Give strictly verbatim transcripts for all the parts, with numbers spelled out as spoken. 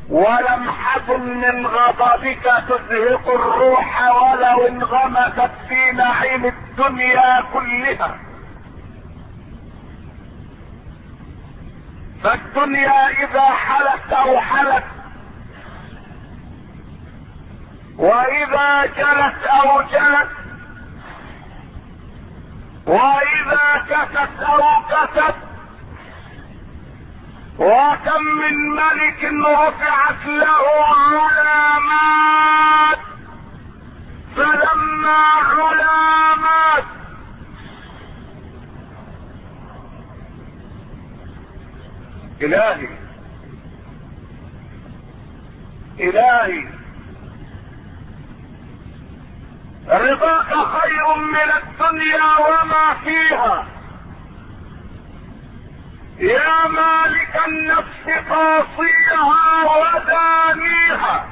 ولمحة من غضبك تزهق الروح ولو انغمست في نعيم الدنيا كلها. فالدنيا اذا حلت او حلت، واذا جلت او جلت، واذا كست او كست، وكم من ملك رفعت له علامات فلما علامات الهي الهي رضاك خير من الدنيا وما فيها. يا مالك النفس قاصيها ودانيها،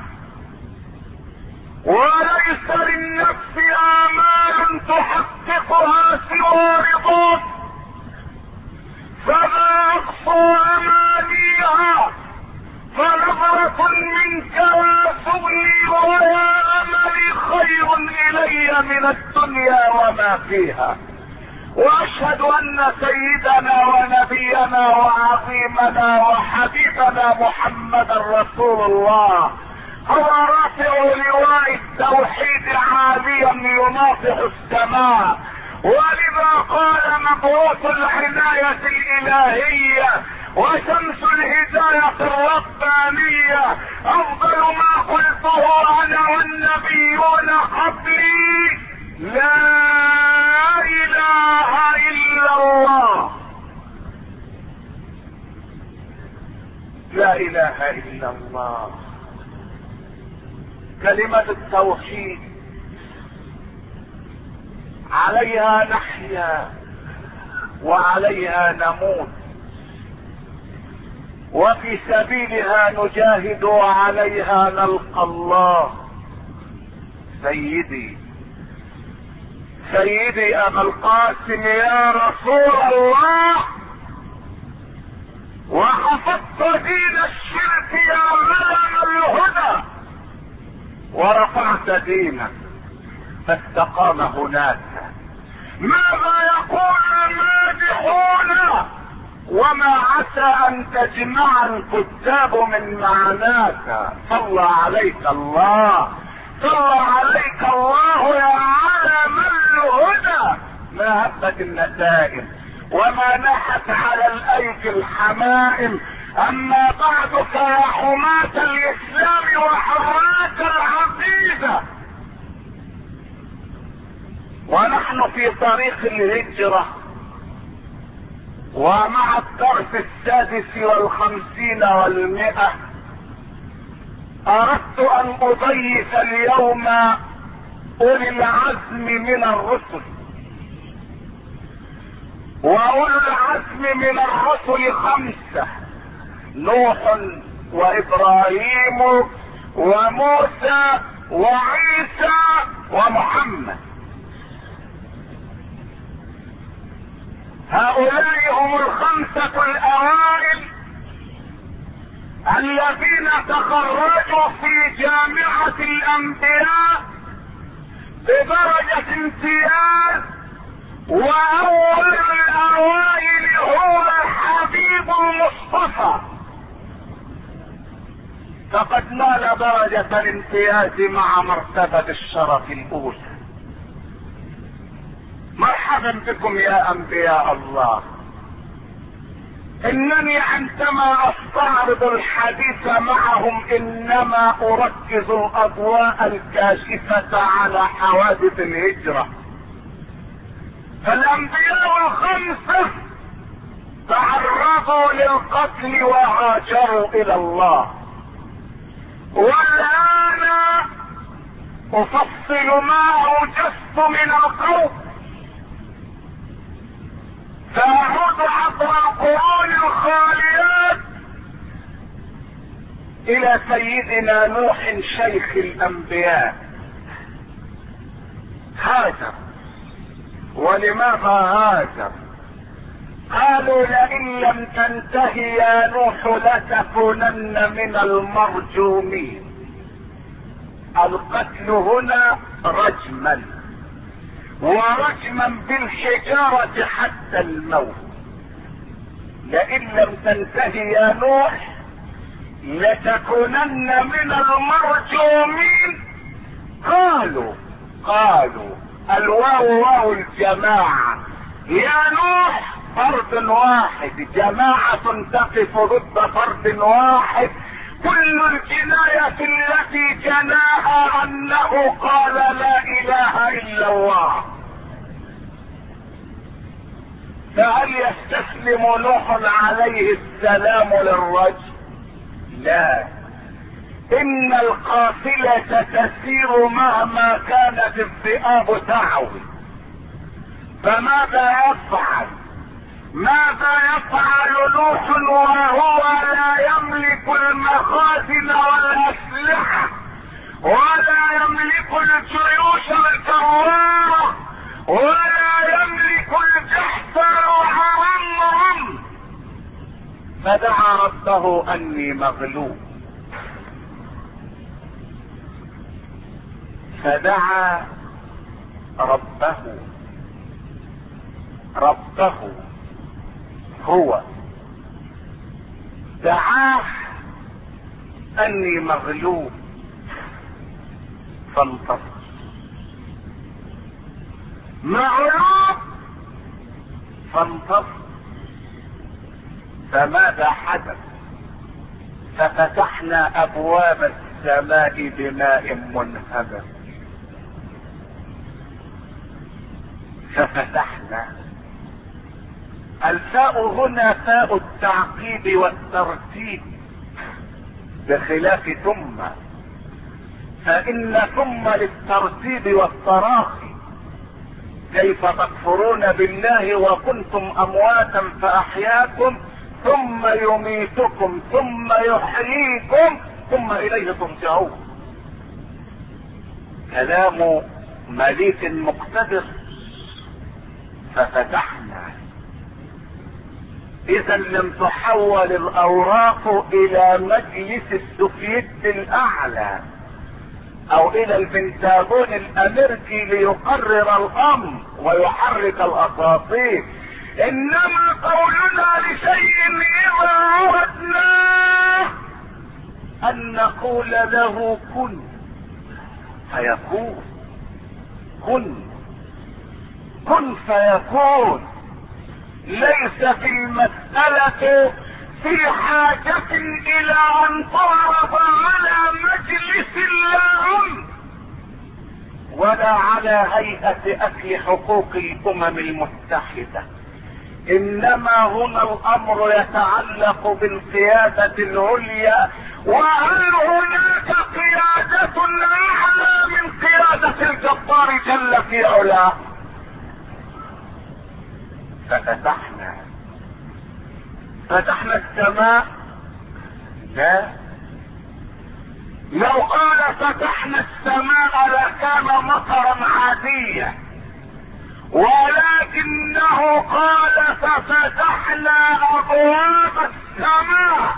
وليس للنفس آمال تحققها سوى رضاك، فما أقصى أمانيها فنظرة منك وسؤلي ويا أملي خير إلي من الدنيا وما فيها. واشهد ان سيدنا ونبينا وعظيمنا وحبيبنا محمد رسول الله هو رافع لواء التوحيد عاليا يناصح السماء، ولذا قال مبعوث العناية الالهية وشمس الهداية الربانية: افضل ما قلته انا والنبيون قبلي لا اله الا الله. لا اله الا الله كلمة التوحيد عليها نحيا وعليها نموت، وفي سبيلها نجاهد وعليها نلقى الله. سيدي سيدي ابا القاسم يا رسول الله، وحفظت دين الشرك يا علم الهدى، ورفعت دينك فاستقام هناك. ماذا يقول المادحون؟ وما عسى ان تجمع الكتاب من معناك. صلى عليك الله، صلى عليك الله يا علم الهدى. ما هبت النتائج وما نحت على الايك الحمائم. اما بعد فيا حماة الاسلام وحراك العقيدة، ونحن في طريق الهجرة، ومع الدرس السادس والخمسين والمئة اردت ان اضيف اليوم اولي العزم من الرسل. واولي العزم من الرسل خمسة: نوح وابراهيم وموسى وعيسى ومحمد. هؤلاء هم الخمسة الاوائل الذين تخرجوا في جامعة الانبياء بدرجة امتياز، واول الاوائل هو الحبيب المصطفى، فقد نال درجة الامتياز مع مرتبة الشرف الاولى. مرحبا بكم يا انبياء الله. انني عندما استعرض الحديث معهم انما اركز الاضواء الكاشفة على حوادث الهجرة. فالانبياء الخمسة تعرضوا للقتل وهاجروا الى الله، والان افصل ما اوجزت من القول، فاعود عبر القرون الخاليات الى سيدنا نوح شيخ الانبياء. هاجر. ولماذا هاجر؟ قالوا لئن لم تنته يا نوح لتكونن من المرجومين. القتل هنا رجما، ورجما بالحجارة حتى الموت. لئن لم تنته يا نوح لتكونن من المرجومين. قالوا قالوا الواو واو الجماعة، يا نوح فرد واحد، جماعة تقف ضد فرد واحد. كل الجناية التي جناها انه قال لا اله الا الله. فهل يستسلم نوح عليه السلام للرجل؟ لا، ان القافلة تسير مهما كانت الذئاب تعوي. فماذا يفعل؟ ماذا يفعل نوح وهو لا يملك المخازن والاسلحة ولا يملك الجيوش الكرارة ولا يملك الجحفر وعرمهم؟ فدعا ربه اني مغلوب. فدعا ربه ربه هو دعاه اني مغلوب فانتصر. مغلوب فانتصر. فماذا حدث؟ ففتحنا ابواب السماء بماء منهمر. ففتحنا. الفاء هنا فاء التعقيب والترتيب بخلاف ثم، فإن ثم للترتيب والتراخي. كيف تكفرون بالله وكنتم أمواتا فأحياكم ثم يميتكم ثم يحييكم ثم إليه ترجعون. كلام مليك مقتدر. ففتحنا. اذا لم تحول الاوراق الى مجلس السوفيت الاعلى او الى البنتاغون الامريكي ليقرر الامر ويحرك الاساطير، انما قولنا لشيء اذا اردناه ان نقول له كن فيكون. كن كن فيكون. ليس في المسألة في حاجة الى ان تعرض على مجلس الامم ولا على هيئة اكل حقوق الامم المتحدة. انما هنا الامر يتعلق بالقيادة العليا. وهل هناك قيادة اعلى من قيادة الجبار جل في علاه؟ ففتحنا. فتحنا السماء؟ لا. لو قال فتحنا السماء لكان مطرا عاديا، ولكنه قال ففتحنا ابواب السماء.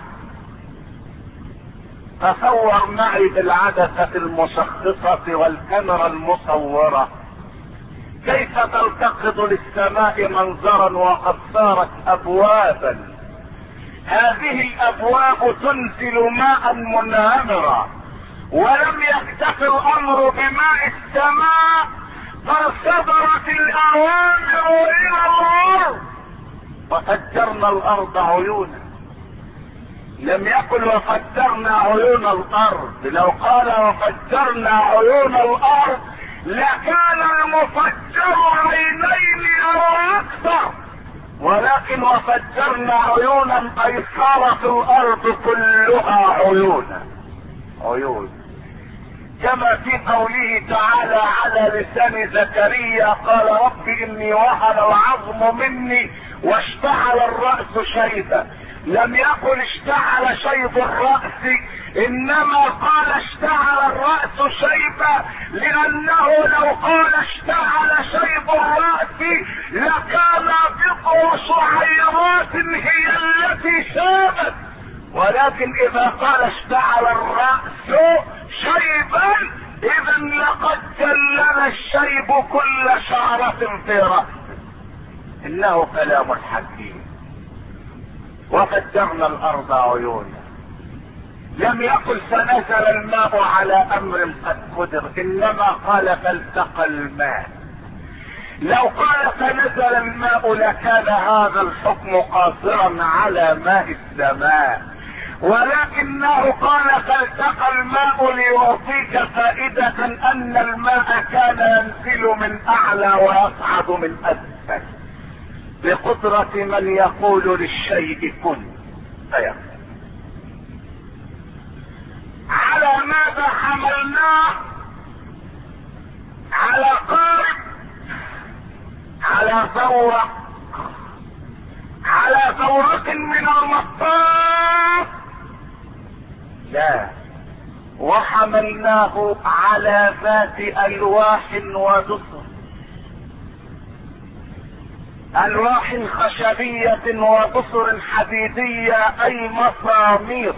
تصور معي بالعدسة المشخصة والكاميرا المصورة كيف تلتقط للسماء منظرا وقد صارت ابوابا. هذه الابواب تنزل ماء منهمرا، ولم يكتف الامر بماء السماء بل صدرت الاوامر الى الارض وفجرنا الارض عيونا. لم يقل وفجرنا عيون الارض. لو قال وفجرنا عيون الارض لكان المفجر عينين او اكثر، ولكن وفجرنا عيونا اي صارت الارض كلها عيونا. عيون. كما في قوله تعالى على لسان زكريا قال رب اني وهن العظم مني واشتعل الرأس شيبا. لم يقل اشتعل شيب الرأس، انما قال اشتعل الرأس شيبا، لانه لو قال اشتعل شيب الرأس لكان بضع شعيرات هي التي شابت، ولكن اذا قال اشتعل الرأس شيبا اذا لقد جلل الشيب كل شعرة في رأسه. انه كلام حكيم. وفجرنا الارض عيونا. لم يقل سنزل الماء على امر قد قدر، انما قال فالتقى الماء. لو قال فنزل الماء لكان هذا الحكم قاصرا على ماء السماء، ولكنه قال فالتقى الماء ليعطيك فائدة ان الماء كان ينزل من اعلى ويصعد من اسفل، بقدرة من يقول للشيء كن فيكون. على ماذا حملناه؟ على قارب، على ثورة، على ثورة من المطاف؟ لا، وحملناه على ذات الواح ودسر، الواح خشبية ودسر حديدية اي مسامير.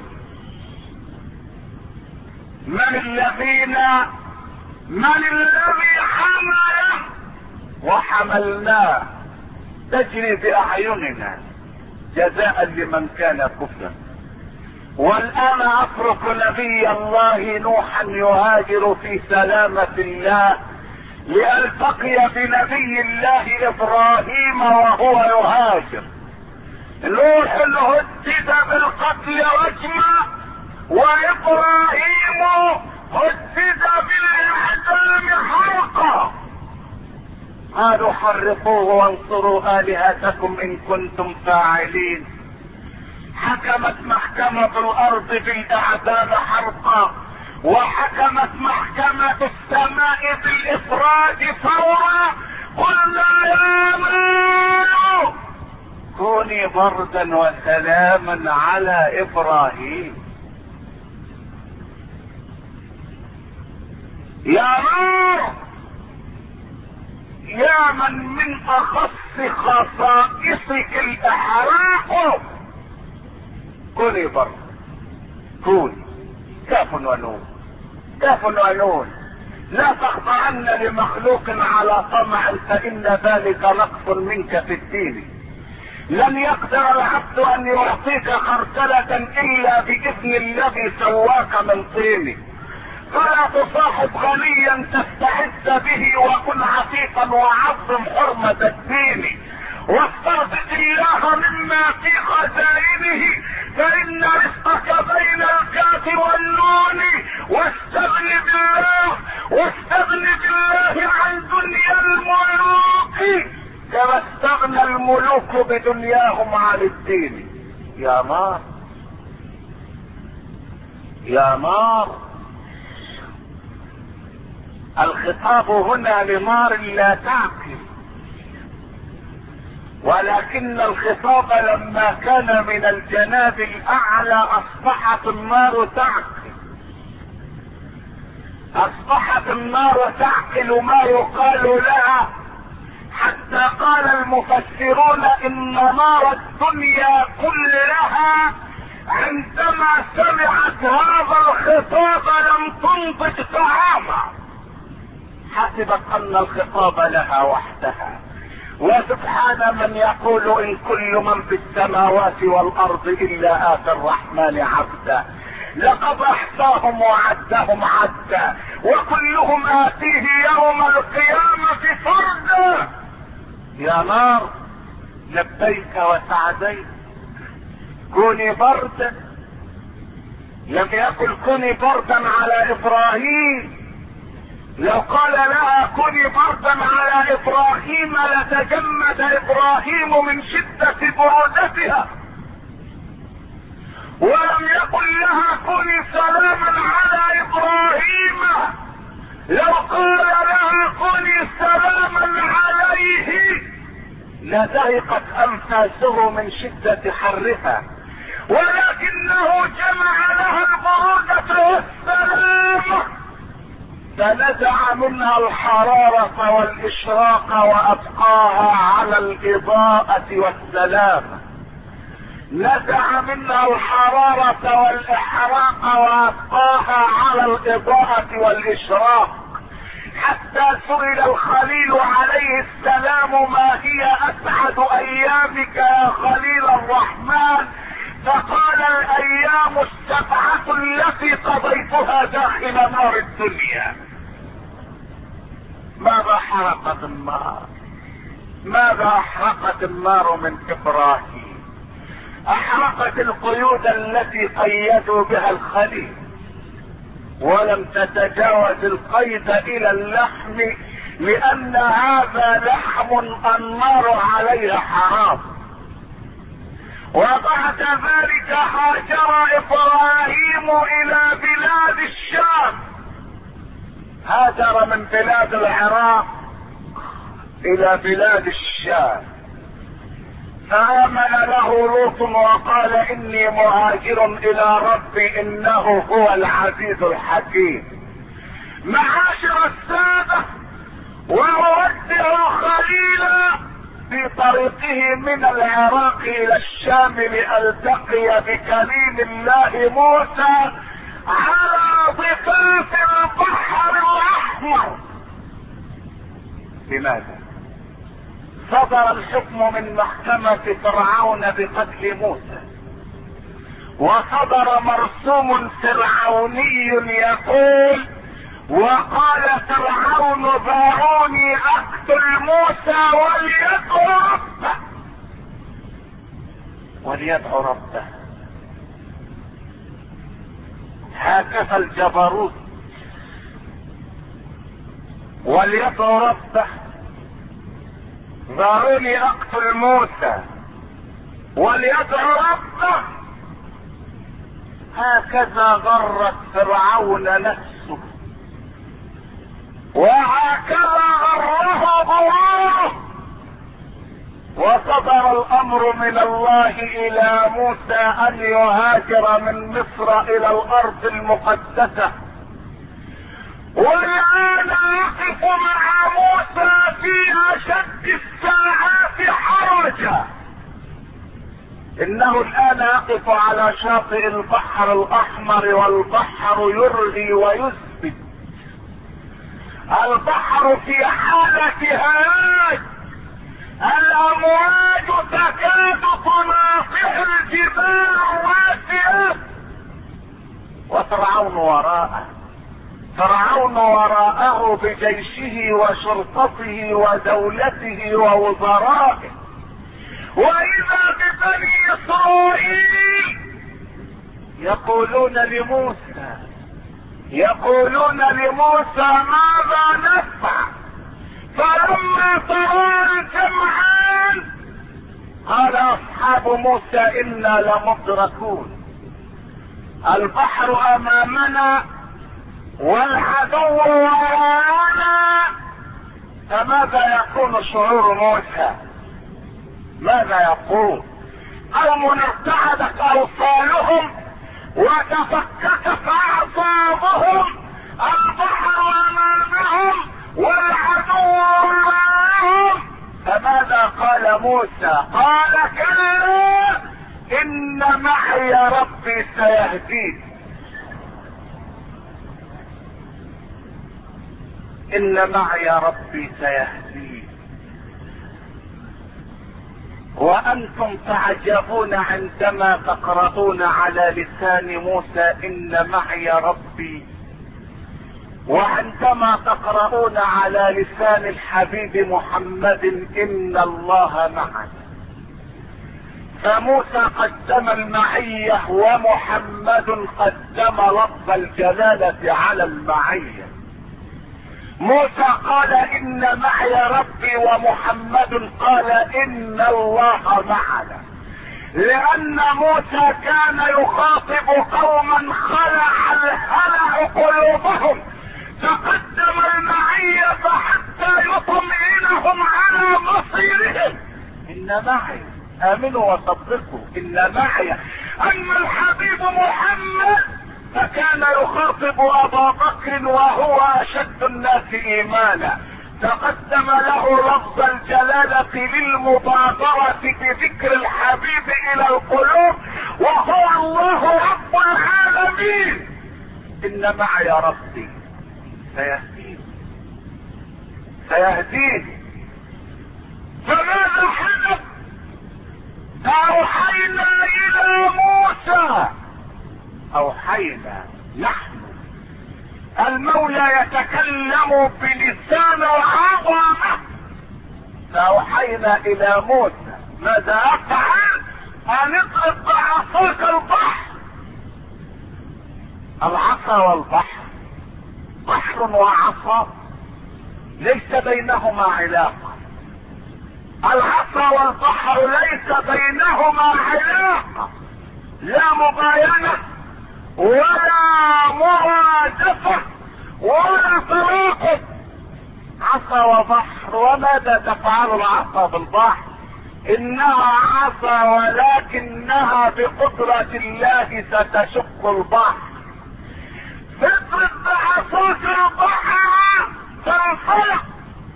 من الذين من الذي حمله وحملناه تجري باعيننا جزاء لمن كان كفرا. والان اترك نبي الله نوحا يهاجر في سلامة الله لالتقي بنبي الله ابراهيم وهو يهاجر. نوح هدد بالقتل رجما، وابراهيم هدد بالاعدام حرقا. قالوا حرقوه وانصروا الهتكم ان كنتم فاعلين. حكمت محكمة الارض بالاعدام حرقا، وحكمت محكمة السماء بالافراد فورا. قلنا يا نار كوني بردا وسلاما على ابراهيم. يا نار يا من من اخص خصائصك الاحراق كوني برد. كوني كاف ونون، كاف ونون. لا تخضعن لمخلوق على طمع فان ذلك نقص منك في الدين. لن يقدر العبد ان يعطيك خردلة الا باذن الذي سواك من طين. فلا تصاحب غنيا تستعز به وكن عتيقا وعظم حرمة الدين. واسترزق الله مما في خزائنه فان رزقك بين الكاف والنون. واستغن بالله واستغن بالله عن دنيا الملوك كما استغنى الملوك بدنياهم عن الدين. يا نار يا نار. الخطاب هنا لنار لا تعقل، ولكن الخطاب لما كان من الجناب الاعلى اصبحت النار تعقل. اصبحت النار تعقل ما يقال لها، حتى قال المفسرون ان نار الدنيا كلها عندما سمعت هذا الخطاب لم تنضج طعاما، حسبت ان الخطاب لها وحدها. وسبحان من يقول ان كل من في السماوات والارض الا اتى الرحمن عبدا. لقد احصاهم وعدهم عدا وكلهم اتيه يوم القيامة فردا. يا نار لبيك وسعديك كوني بردا. لم يقل كوني بردا على ابراهيم. لو قال لها كوني بردا على ابراهيم لتجمد ابراهيم من شدة برودتها. ولم يقل لها كوني سلاما على ابراهيم لو قال له كوني سلاما عليه لضيقت انفاسه من شدة حرها، ولكنه جمع لها البرودة والسلامة فنزع منها الحرارة والاشراق وابقاها على الاضاءة والسلامة. نزع منها الحرارة والاحراق وابقاها على الاضاءة والاشراق، حتى سئل الخليل عليه السلام ما هي اسعد ايامك يا خليل الرحمن؟ فقال الايام السبعة التي قضيتها داخل نار الدنيا. ماذا حرقت النار؟ ماذا احرقت النار من ابراهيم؟ احرقت القيود التي قيدوا بها الخليل، ولم تتجاوز القيد الى اللحم، لان هذا لحم النار عليه حرام. وبعد ذلك هاجر ابراهيم الى بلاد الشام، هاجر من بلاد العراق الى بلاد الشام، فآمن له لوط وقال اني مهاجر الى ربي انه هو العزيز الحكيم. معاشر السادة، وأودع خليلا في طريقه من العراق الى الشام لألتقي بكليم الله موسى على ضفاف البحر الاحمر. لماذا؟ صدر الحكم من محكمة فرعون بقتل موسى، وصدر مرسوم فرعوني يقول: وقال فرعون دعوني اقتل موسى وليدعو ربه. وليدعو ربه، هكذا الجبروت. وليدعو ربه، دعوني اقتل موسى وليدعو ربه. هكذا غرت فرعون نفسه، وهكذا غره غروره. وصدر الامر من الله الى موسى ان يهاجر من مصر الى الارض المقدسة. والان يقف مع موسى في اشد الساعات حرجا. انه الان يقف على شاطئ البحر الاحمر، والبحر يرغي ويثبت. البحر في حالة هلاك، الامواج تكاد تناطح الجبال الواسعة، وفرعون وراءه. فرعون وراءه بجيشه وشرطته ودولته ووزرائه. واذا ببني اسرائيل يقولون لموسى يقولون لموسى ماذا نفعل؟ فلما ترى الجمعان قال اصحاب موسى انا لمدركون، البحر امامنا والعدو وراءنا. فماذا يكون شعور موسى؟ ماذا يقول؟ قوم ارتعدت اوصالهم وتفككت اعصابهم، البحر امامهم والعدو وراءهم. فماذا قال موسى؟ قال كلا ان معي ربي سيهدين. ان معي ربي سيهدين. وانتم تعجبون عندما تقرؤون على لسان موسى ان معي ربي، وعندما تقرؤون على لسان الحبيب محمد ان الله معنا. فموسى قدم المعية ومحمد قدم لفظ الجلالة على المعية. موسى قال ان معي ربي، ومحمد قال ان الله معنا، لان موسى كان يخاطب قوما خلع الهلع قلوبهم، فقدم قدم المعية حتى يطمئنهم على مصيرهم. ان معي، امنوا وصدقوا، ان معي. اما الحبيب محمد فكان يخاطب ابا بكر وهو اشد الناس ايمانا، تقدم له لفظ الجلالة للمبادرة بذكر الحبيب الى القلوب، وهو الله رب العالمين. ان معي ربي سيهديني سيهديني. فماذا حدث؟ اوحينا الى موسى، اوحينا نحن، المولى يتكلم بلسان العظمة. فاوحينا الى موسى ماذا افعل؟ ان اضرب بعصاك البحر. العصا والبحر، بحر وعصا ليس بينهما علاقة. العصا والبحر ليس بينهما علاقة، لا مباينة ولا مرادفة ولا تراقب. عصا وبحر، وماذا تفعل العصا بالبحر؟ انها عصا ولكنها بقدرة الله ستشق البحر. اضرب بعصاك البحر تنفلق.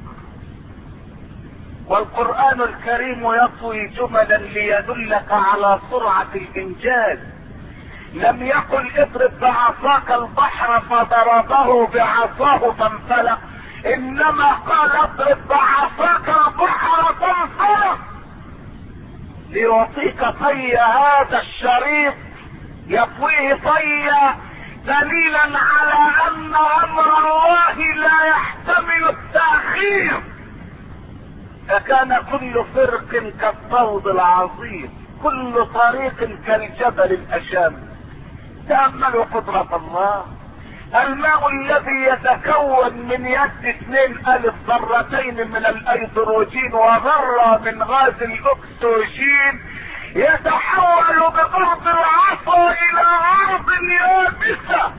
والقرآن الكريم يطوي جملا ليدلك على سرعة الانجاز. لم يقل اضرب بعصاك البحر فضربه بعصاه فانفلق، انما قال اضرب بعصاك البحر فانفلق، ليعطيك طي هذا الشريط، يطويه طيا دليلا على ان امر الله لا يحتمل التأخير. فكان كل فرق كالطود العظيم، كل طريق كالجبل الاشام. تأملوا قدرة الله. الماء الذي يتكون من يد اثنين الف ذرتين من الايدروجين وذرة من غاز الاكسجين يتحول بضغط العصا الى ارض يابسة.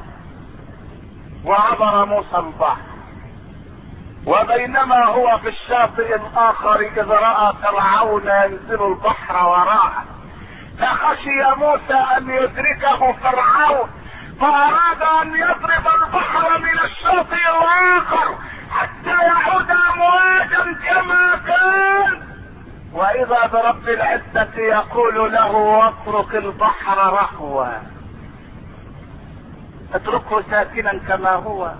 وعبر موسى البحر، وبينما هو في الشاطئ الاخر اذ راى فرعون ينزل البحر وراءه، فخشي موسى ان يدركه فرعون، فاراد ان يضرب البحر من الشاطئ الاخر حتى يعود امواجا كما كان. واذا برب العزة يقول له واترك البحر رهوا، اتركه ساكنا كما هو،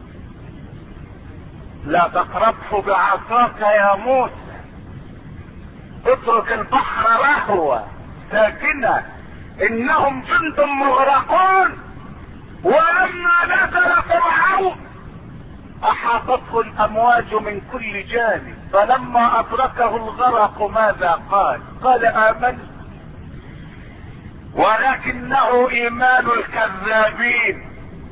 لا تقربه بعصاك يا موسى، اترك البحر رهوا ساكنا، انهم جند مغرقون. ولما نزل فرعون احاطته الامواج من كل جانب، فلما ادركه الغرق ماذا قال؟ قال امنت، ولكنه ايمان الكذابين.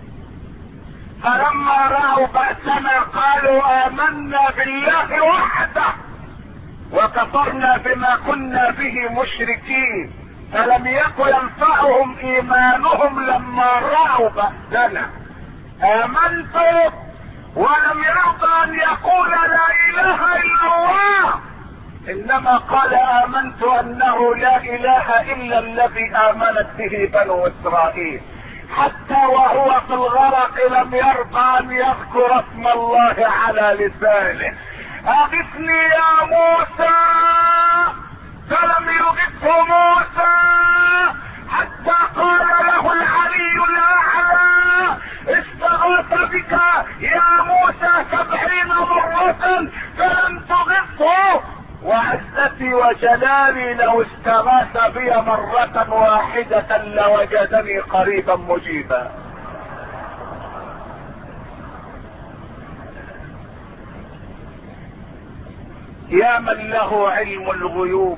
فلما رأوا بأسنا قالوا آمنا بالله وحده وكفرنا بما كنا به مشركين. فلم يكن ينفعهم ايمانهم لما رأوا بأسنا. آمنتم ولم يرضى ان يقول لا اله الا الله، انما قال آمنت انه لا اله الا الذي آمنت به بنو اسرائيل. حتى وهو في الغرق لم يرضى ان يذكر اسم الله على لسانه. اغثني يا موسى، فلم يغثه موسى حتى قال له العلي الاعلى استغاث بك يا موسى سبعين مرة فلم تغثه، وعزتي وجلالي لو استغاث بي مرة واحدة لوجدني قريبا مجيبا. يا من له علم الغيوب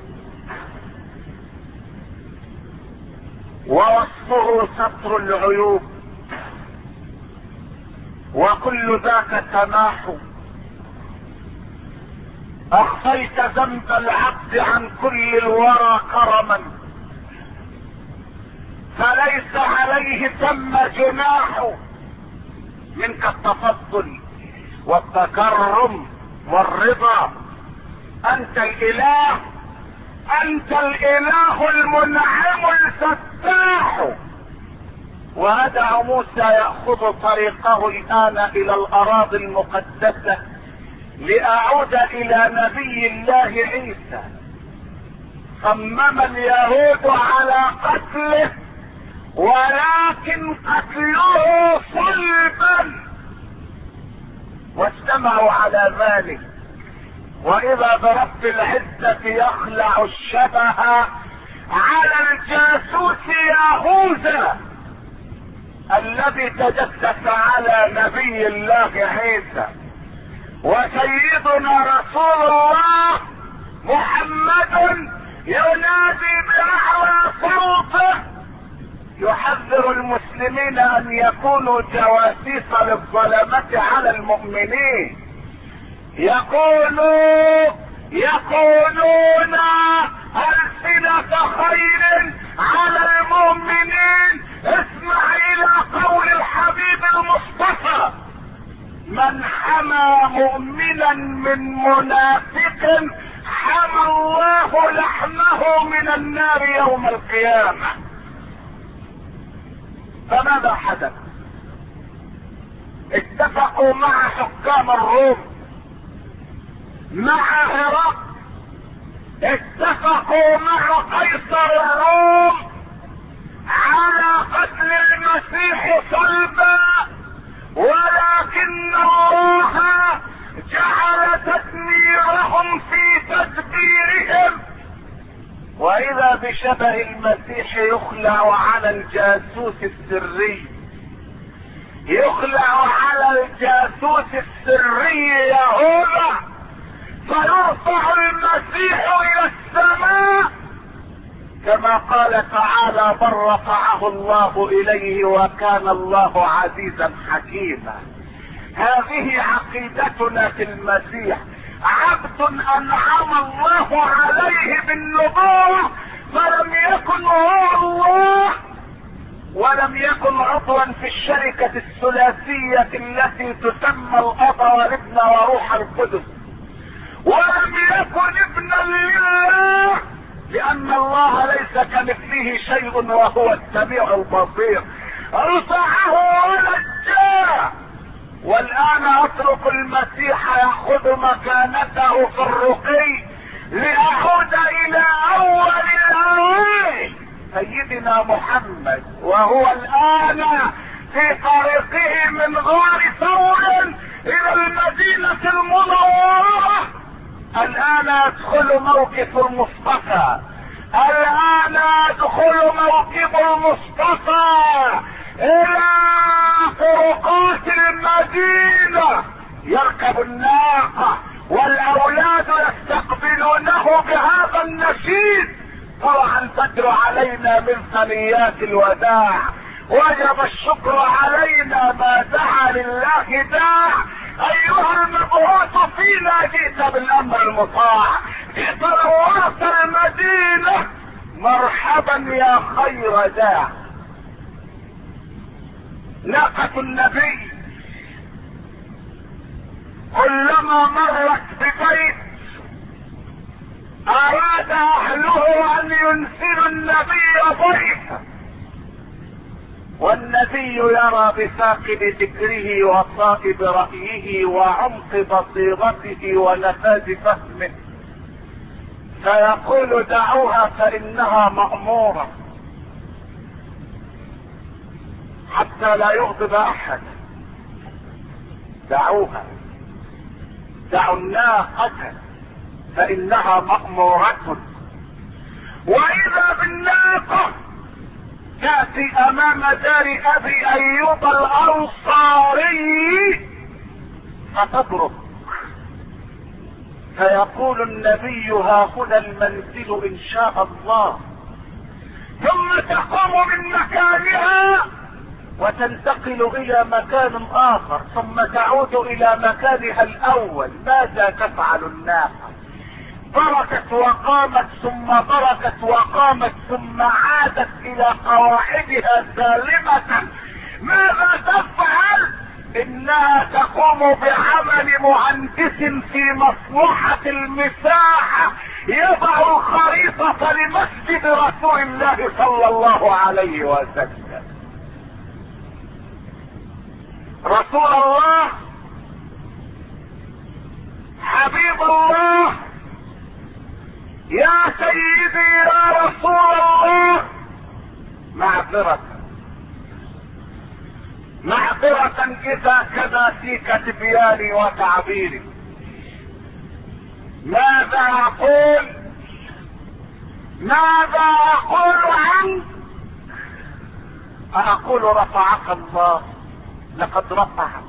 ووصفه ستر العيوب، وكل ذاك تماحو. اخفيت ذنب العبد عن كل الورى كرما، فليس عليه ثم جناح منك التفضل والتكرم والرضا. انت الاله، انت الاله المنعم الفتاح. وهدع موسى يأخذ طريقه الان الى الاراضي المقدسة لاعود الى نبي الله عيسى. صمم اليهود على قتله، ولكن قتله صلبا، واجتمعوا على ذلك. واذا برب العزة يخلع الشبه على الجاسوس يهوذا الذي تجسس على نبي الله عيسى. وسيدنا رسول الله محمد ينادي بأعلى صوته يحذر المسلمين ان يكونوا جواسيس للظلمة على المؤمنين. يقولوا يقولون ألسنة خير على المؤمنين. اسمع الى قول الحبيب المصطفى: من حمى مؤمنا من منافق حمى الله لحمه من النار يوم القيامة. فماذا حدث؟ اتفقوا مع حكام الروم، مع هرقل، اتفقوا مع قيصر الروم على قتل المسيح صلبا، ولكن الله جعل تدميرهم في تدبيرهم. واذا بشبه المسيح يخلع على الجاسوس السري، يخلع على الجاسوس السري يهوذا، فيرفع المسيح الى السماء كما قال تعالى: بل رفعه الله اليه وكان الله عزيزا حكيما. هذه عقيدتنا في المسيح. عبد انعم الله عليه بالنبوة فلم يكن هو الله، ولم يكن عضوا في الشركة الثلاثية التي تسمى الاب والابن وروح القدس، ولم يكن ابنا لله لان الله ليس كمثله شيء وهو السميع البصير. رفعه ونجاه. والان اترك المسيح ياخذ مكانته في الرقي لاعود الى اول الاوائل سيدنا محمد، وهو الان في طريقه من غار ثور الى المدينة المنورة. الان يدخل موقف المصطفى، الان يدخل موكب المصطفى الى طرقات المدينة. يركب الناقة والاولاد يستقبلونه بهذا النشيد: طلع البدر علينا من ثنيات الوداع، وجب الشكر علينا ما دعا لله داع. ايها المبعوث فينا جئت بالامر المطاع، جئت نورت المدينة، مرحبا يا خير داع. ناقة النبي كلما مرت ببيت اراد اهله ان ينزلوا النبي ضيفا، والنبي يرى بثاقب فكره وصائب رأيه وعمق بصيرته ونفاذ فهمه، فيقول: دعوها فانها مأمورة حتى لا يغضب احد. دعوها، دعوا الناقة فانها مأمورة. واذا بالناقة تأتي امام دار ابي ايوب الانصاري فتضرب، فيقول النبي: ها هنا المنزل ان شاء الله. ثم تقوم من مكانها وتنتقل الى مكان اخر، ثم تعود الى مكانها الاول. ماذا تفعل الناقة؟ بركت وقامت ثم بركت وقامت ثم عادت الى قواعدها سالمة. ماذا تفعل؟ انها تقوم بعمل مهندس في مصلحة المساحة يضع الخريطة لمسجد رسول الله صلى الله عليه وسلم. رسول الله حبيب الله يا سيدي يا رسول الله، معذرة معذرة اذا كناسيك تبياني وتعبيري. ماذا اقول ماذا اقول عنك؟ اقول رفعك الله، لقد رفعك.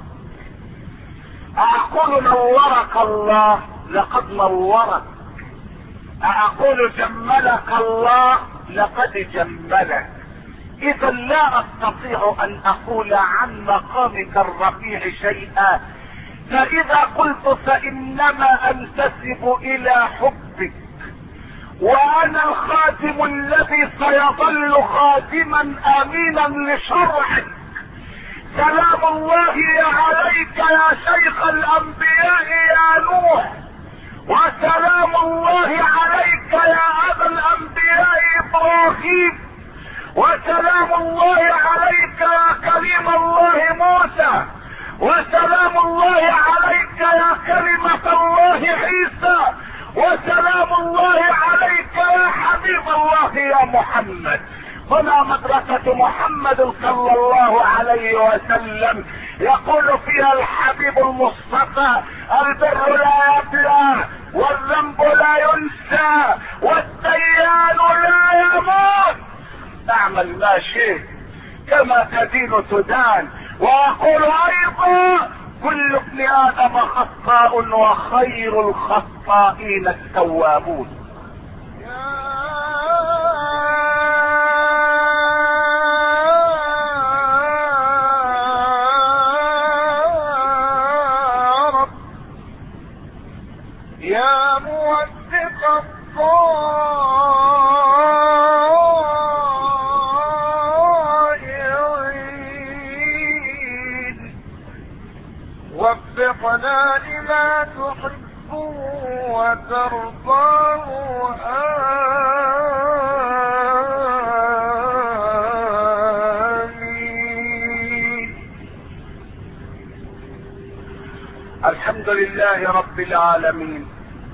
اقول نورك الله، لقد نورك. اقول جملك الله، لقد جملك. اذا لا استطيع ان اقول عن مقامك الرفيع شيئا، فاذا قلت فانما انتسب الى حبك، وانا الخادم الذي سيظل خادما امينا لشرعك. سلام الله عليك يا شيخ الانبياء يا نوح، وسلام الله عليك يا ابا الانبياء ابراهيم، وسلام الله عليك يا كريم الله موسى، وسلام الله عليك يا كلمة الله عيسى، وسلام الله عليك يا حبيب الله يا محمد. هنا مدرسة محمد صلى الله عليه وسلم يقول فيها الحبيب المصطفى: البر لا يبلى، والذنب لا ينسى، والديان لا يموت. اعمل ما شئت كما تدين تدان. واقول ايضا: كل ابن ادم خطاء، وخير الخطائين التوابون. يا موفق الضائعين، وفقنا لما تحب وترضاه. آمين. الحمد لله رب العالمين،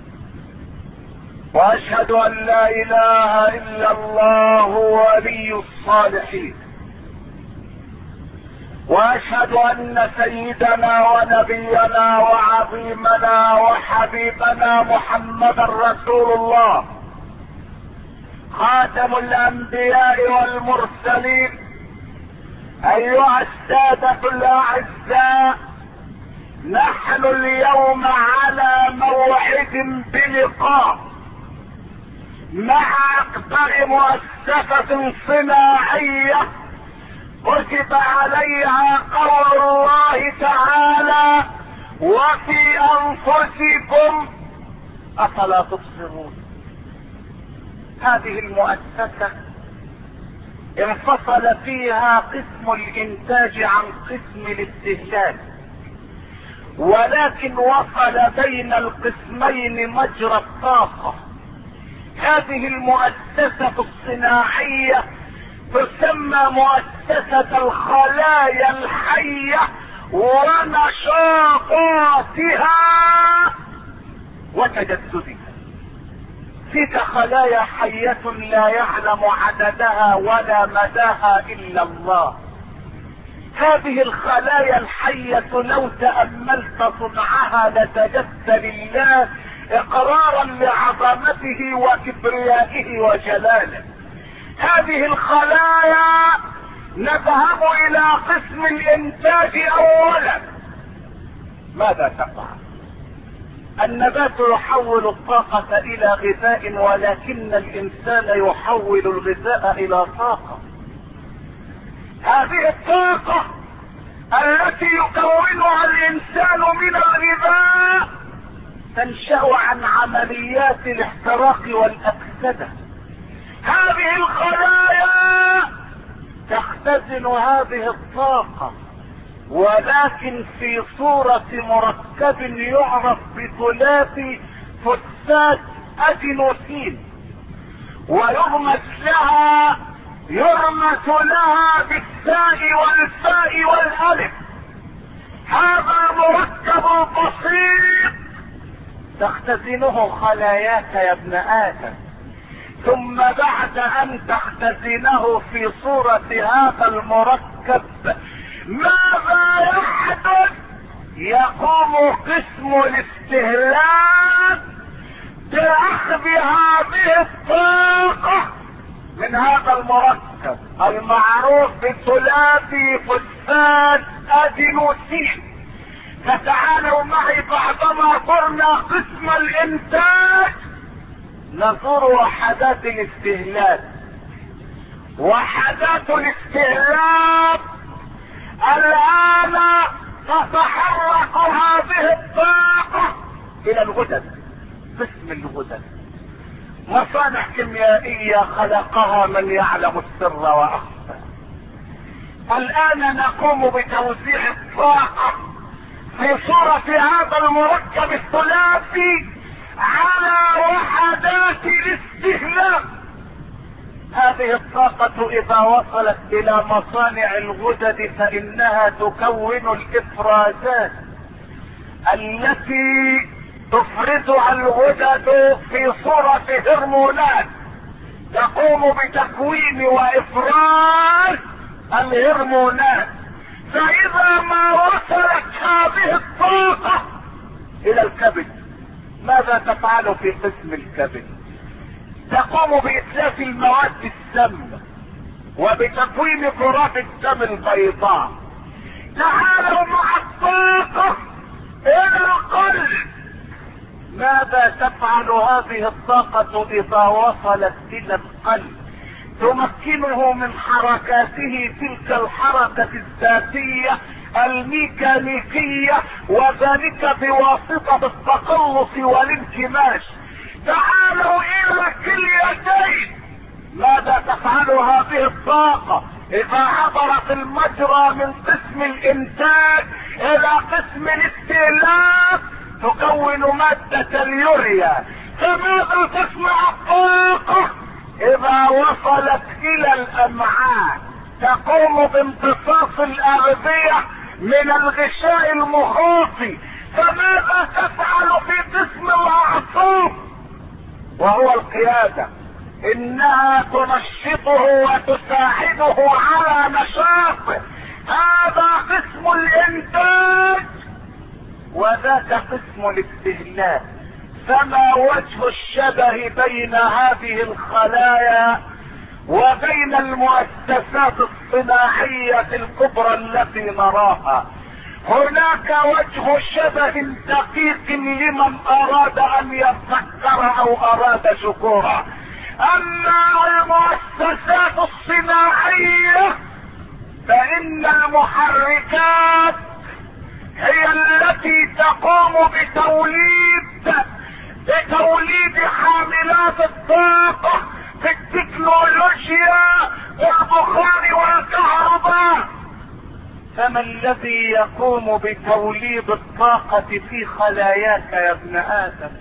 واشهد ان لا اله الا الله ولي الصالحين، واشهد ان سيدنا ونبينا وعظيمنا وحبيبنا محمدا رسول الله، خاتم الانبياء والمرسلين. ايها السادة الاعزاء، نحن اليوم على موعد بلقاء مع اكبر مؤسسة صناعية كتب عليها قول الله تعالى: وفي انفسكم افلا تبصرون. هذه المؤسسة انفصل فيها قسم الانتاج عن قسم الاستهلاك، ولكن وصل بين القسمين مجرى الطاقة. هذه المؤسسة الصناعية تسمى مؤسسة الخلايا الحية ونشاطاتها وتجددها. فيك خلايا حية لا يعلم عددها ولا مداها الا الله. هذه الخلايا الحية لو تأملت صنعها لسجدت لله اقرارا لعظمته وكبريائه وجلاله. هذه الخلايا نذهب الى قسم الانتاج اولا. ماذا تفعل؟ النبات يحول الطاقة الى غذاء، ولكن الانسان يحول الغذاء الى طاقة. هذه الطاقة التي يكونها الانسان من الغذاء تنشأ عن عمليات الاحتراق والاكسدة. هذه الخلايا تختزن هذه الطاقة ولكن في صورة مركب يعرف بثلاث فوسفات ادينوسين، ويرمز لها يرمز لها بالتاء والفاء والالف. هذا مركب بسيط تختزنه خلاياك يا ابن ادم، ثم بعد ان تختزنه في صورة هذا المركب ماذا يحدث؟ يقوم قسم الاستهلاك باخذ هذه الطاقة من هذا المركب المعروف بثلاثي فوسفات ادينوسين. فتعالوا معي بعدما قلنا قسم الانتاج نزور وحدات الاستهلاك. وحدات الاستهلاك الان تتحرك هذه الطاقة الى الغدد، قسم الغدد، مصانع كيميائية خلقها من يعلم السر واخفى. الان نقوم بتوزيع الطاقة في صورة هذا المركب الثلاثي على وحدات الاستهلاك. هذه الطاقة اذا وصلت الى مصانع الغدد فانها تكون الافرازات التي تفرزها الغدد في صورة هرمونات تقوم بتكوين وافراز الهرمونات. فاذا ما وصلت هذه الطاقة الى الكبد ماذا تفعل في قسم الكبد؟ تقوم بإتلاف المواد السامة وبتكوين كرات الدم البيضاء. تعالوا مع الطاقة الى القلب. ماذا تفعل هذه الطاقة اذا وصلت الى القلب؟ تمكنه من حركاته تلك الحركة الذاتية الميكانيكية، وذلك بواسطة التقلص والانكماش. تعالوا الى الكليتين. ماذا تفعل هذه الطاقة اذا عبرت المجرى من قسم الانتاج الى قسم الاستهلاك؟ تكون مادة اليوريا. فماذا تصنع الطاقة اذا وصلت الى الامعاء؟ تقوم بامتصاص الاغذية من الغشاء المخاطي. فماذا تفعل في قسم الاعصاب وهو القيادة؟ انها تنشطه وتساعده على نشاطه. هذا قسم الانتاج وذاك قسم الاستهلاك. فما وجه الشبه بين هذه الخلايا وبين المؤسسات الصناعية الكبرى التي نراها؟ هناك وجه شبه دقيق لمن اراد ان يفكر او اراد شكورا. اما المؤسسات الصناعية فان المحركات هي التي تقوم بتوليد بتوليد حاملات الطاقة في التكنولوجيا والبخار والكهرباء. فما الذي يقوم بتوليد الطاقة في خلاياك يا ابن آدم؟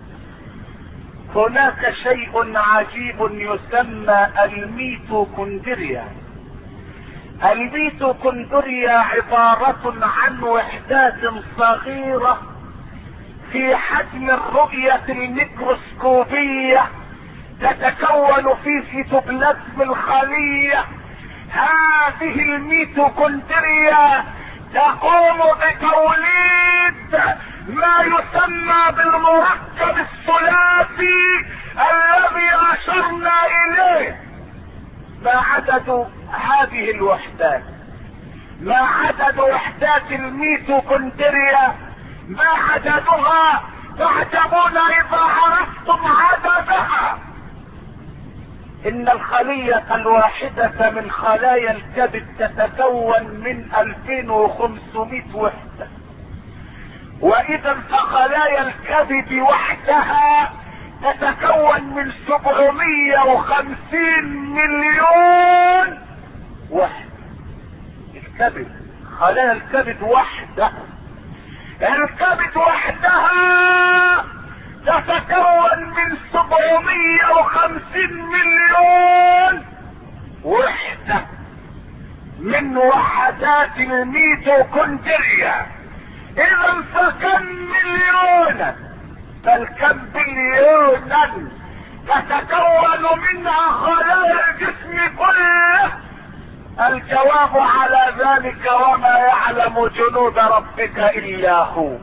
هناك شيء عجيب يسمى الميتوكوندريا. الميتوكوندريا عبارة عن وحدات صغيرة في حجم الرؤية الميكروسكوبية تتكون في سيتوبلازم الخلية. هذه الميتوكوندريا تقوم بتوليد ما يسمى بالمركب الثلاثي الذي اشرنا اليه. ما عدد هذه الوحدات؟ ما عدد وحدات الميتوكوندريا؟ ما عددها؟ تعجبون اذا عرفتم عددها. ان الخلية الواحدة من خلايا الكبد تتكون من الفين وخمسمائة وحدة، واذا فخلايا الكبد وحدها تتكون من سبعمائة وخمسين مليون وحدة. الكبد خلايا الكبد وحدها، الكبد وحدها تتكون من سبعمية وخمسين مليون وحدة من وحدات الميتوكوندريا. اذا فكم مليونا بل كم بليونا تتكون منها خلايا الجسم كله؟ الجواب على ذلك وما يعلم جنود ربك الا هو.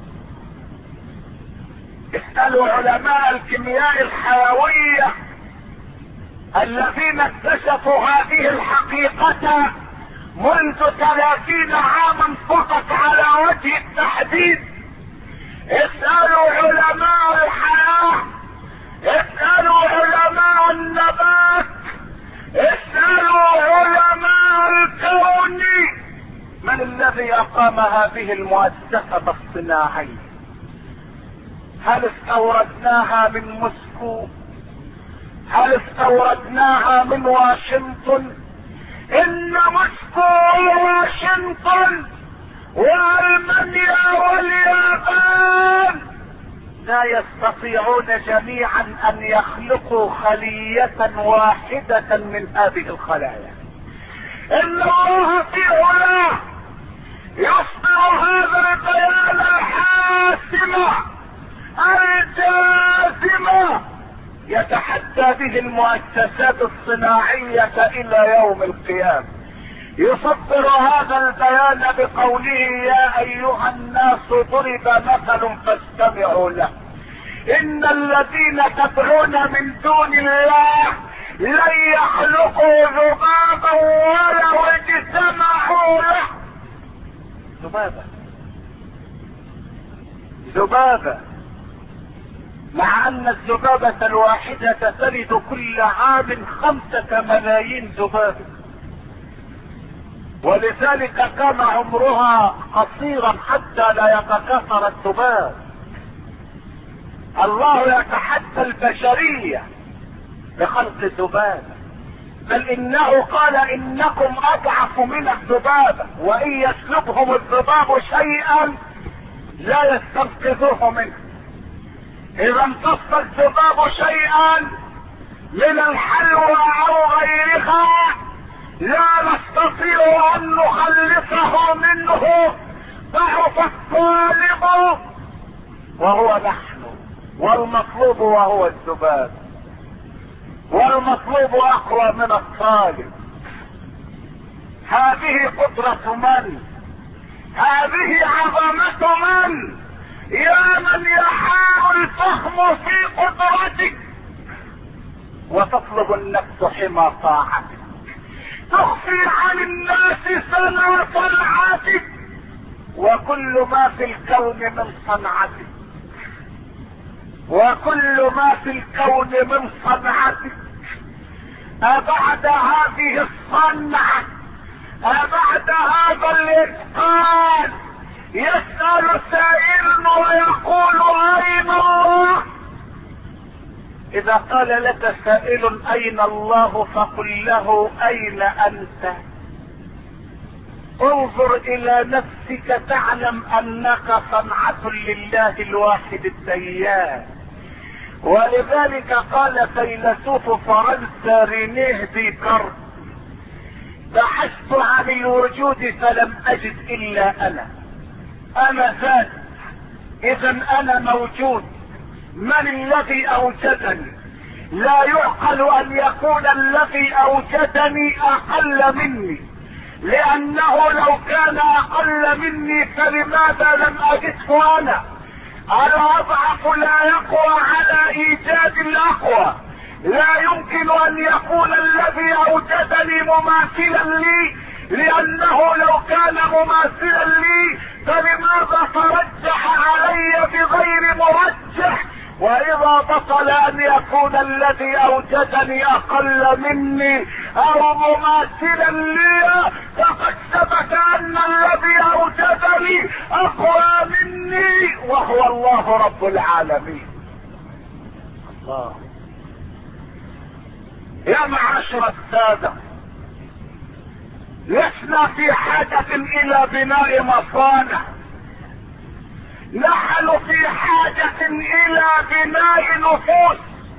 اسألوا علماء الكيمياء الحيوية الذين اكتشفوا هذه الحقيقة منذ ثلاثين عاما فقط على وجه التحديد. اسألوا علماء الحياة، اسألوا علماء النبات، اسألوا علماء الكون من الذي اقام هذه المؤسسة الصناعية. هل استوردناها من موسكو؟ هل استوردناها من واشنطن؟ ان موسكو وواشنطن والمانيا واليابان لا يستطيعون جميعا ان يخلقوا خلية واحدة من هذه الخلايا. ان الله في علاه يصدر هذا البيان الحاسم الجازمة يتحدى به المؤسسات الصناعية الى يوم القيامة. يصدر هذا البيان بقوله يا ايها الناس ضرب مثل فاستمعوا له ان الذين تدعون من دون الله لن يخلقوا ذبابا ولو اجتمعوا له. ذبابة ذبابة مع ان الذبابة الواحدة تلد كل عام خمسة ملايين ذبابة، ولذلك كان عمرها قصيرا حتى لا يتكاثر الذباب. الله يتحدى البشرية بخلق الذباب، بل انه قال انكم اضعف من الذبابة وان يسلبهم الذباب شيئا لا يستنقذوه منه. اذا امتص الذباب شيئا من الحلوى او غيرها لا نستطيع ان نخلصه منه. ضعف الطالب وهو نحن، والمطلوب وهو الذباب، والمطلوب اقوى من الطالب. هذه قدرة من؟ هذه عظمة من؟ يا من يحار الفهم في قدرتك وتطلب النفس حمى طاعتك، تخفي عن الناس سنة صنعتك وكل ما في الكون من صنعتك، وكل ما في الكون من صنعتك. أبعد هذه الصنعة، أبعد هذا الإتقان يسأل سائل ويقول أين الله؟ إذا قال لك سائل أين الله فقل له أين أنت؟ انظر إلى نفسك تعلم أنك صنعة لله الواحد الديان. ولذلك قال فيلسوف فرنسا رينيه ديكارت بحثت عن الوجود فلم أجد إلا أنا، أنا ذات، إذا أنا موجود. من الذي أوجدني؟ لا يعقل أن يكون الذي أوجدني أقل مني، لأنه لو كان أقل مني فلماذا لم أجده أنا؟ الأضعف لا يقوى على إيجاد الأقوى. لا يمكن أن يكون الذي أوجدني مماثلا لي، لأنه لو كان مماثلا لي فلماذا ترجح علي بغير مرجح؟ وإذا بطل أن يكون الذي أوجدني أقل مني أو مماثلا لي فقد ثبت أن الذي أوجدني أقوى مني وهو الله رب العالمين. الله. يا معاشر السادة، لسنا في حاجة الى بناء مصانع، نحن في حاجة الى بناء نفوس.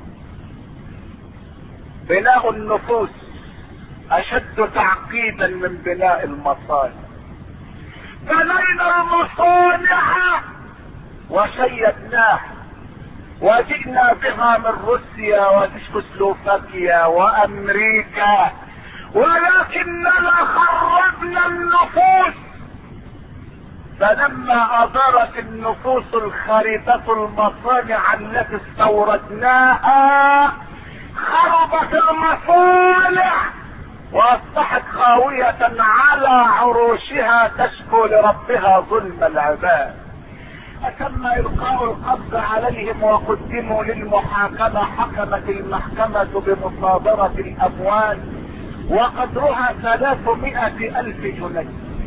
بناء النفوس اشد تعقيدا من بناء المصانع. بنينا المصانع وشيدناها وجئنا بها من روسيا وتشيكوسلوفاكيا وامريكا، ولكننا خربنا النفوس. فلما اضرت النفوس الخربة المصانع التي استوردناها خربت المصانع واصبحت خاوية على عروشها تشكو لربها ظلم العباد. فتم القاء القبض عليهم وقدموا للمحاكمة. حكمت المحكمة بمصادرة الاموال وقدرها ثلاثمائة الف جنيه،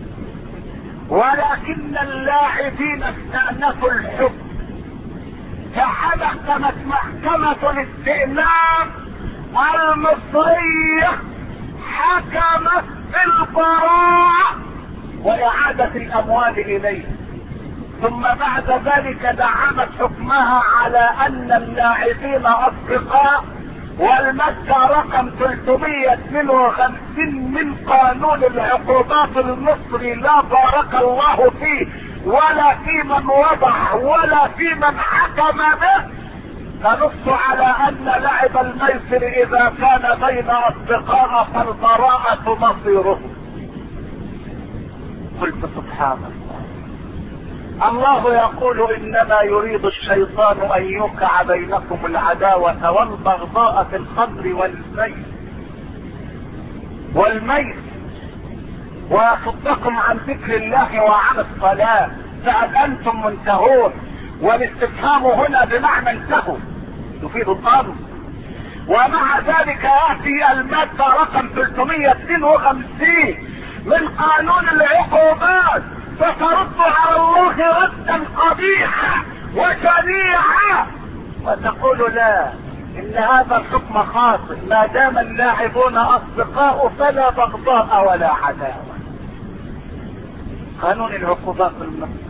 ولكن اللاعبين استأنفوا الحكم. فحكمت محكمة الاستئناف المصرية حكمت بالبراءة وإعادة الأموال إليه، ثم بعد ذلك دعمت حكمها على أن اللاعبين أصدقاء، والمادة رقم ثلاثمائة واثنين وخمسين من قانون العقوبات المصري لا بارك الله فيه ولا في من وضع ولا في من حكم به، تنص على ان لعب الميسر اذا كان بين اصدقاء فالبراءة مصيره. قلت سبحان الله، الله يقول انما يريد الشيطان ان يوقع بينكم العداوة والبغضاء في الخمر والميت والميت ويصدكم عن ذكر الله وعن الصلاة، فهل انتم منتهون؟ والاستفهام هنا بمعنى انتهوا يفيد الامر. ومع ذلك ياتي المادة رقم ثلاثمائة واثنين وخمسين من قانون العقوبات فترد على الله ردا قبيحا وشنيعا وتقول لا، ان هذا الحكم خاطئ، ما دام اللاعبون اصدقاء فلا بغضاء ولا عداوة. قانون العقوبات المصري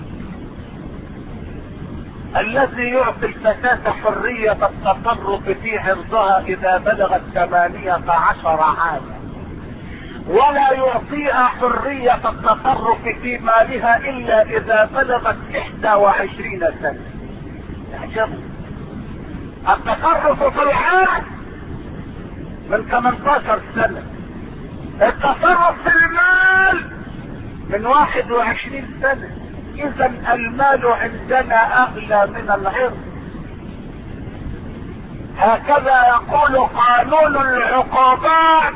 الذي يعطي الفتاة حرية التصرف في عرضها اذا بلغت ثمانية عشر عاما، ولا يعطيها حرية التصرف في مالها الا اذا بلغت احدى وعشرين سنة. اعجبوا، التصرف في الحال من ثمانية عشر سنة، التصرف في المال من واحد وعشرين سنة. اذا المال عندنا اغلى من العرض. هكذا يقول قانون العقوبات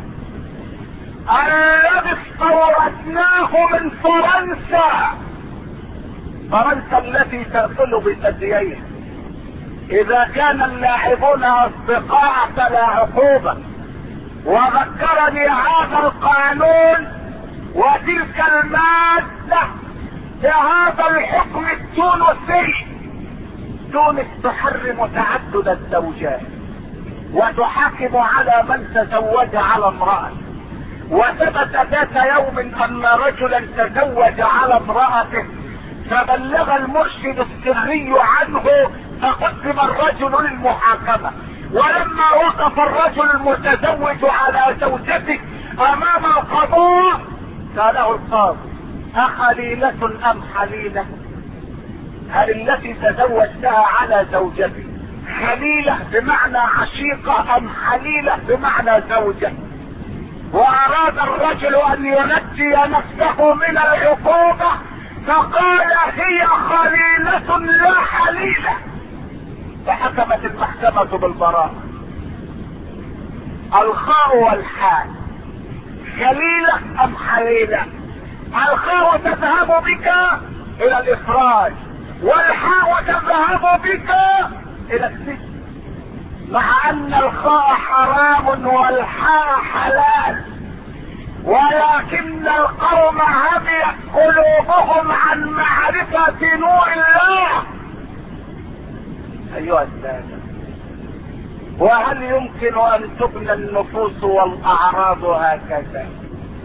الذي استوردناه من فرنسا، فرنسا التي تأكل بثدييها. اذا كان اللاعبون اصدقاء فلا عقوبة. وذكرني هذا القانون وتلك المادة بهذا الحكم التونسي. تونس تحرم تعدد الزوجات وتحاكم على من تزوج على امرأة، وثبت ذات يوم ان رجلا تزوج على امرأته فبلغ المرشد السري عنه فقدم الرجل للمحاكمة، ولما وقف الرجل المتزوج على زوجته امام القضاء سأله القاضي اخليلة ام حليلة؟ هل التي تزوجتها على زوجتي خليلة بمعنى عشيقة ام حليلة بمعنى زوجة؟ واراد الرجل ان ينجي نفسه من العقوبة فقال هي خليلة لا حليلة، فحكمت المحكمة بالبراءة. الخاء والحاء خليلة ام حليلة؟ الخاء تذهب بك الى الافراج والحاء تذهب بك الى السجن، مع ان الخاء حرام والحاء حلال، ولكن القوم عميت قلوبهم عن معرفة نور الله. ايها السادة، وهل يمكن ان تبنى النفوس والاعراض هكذا؟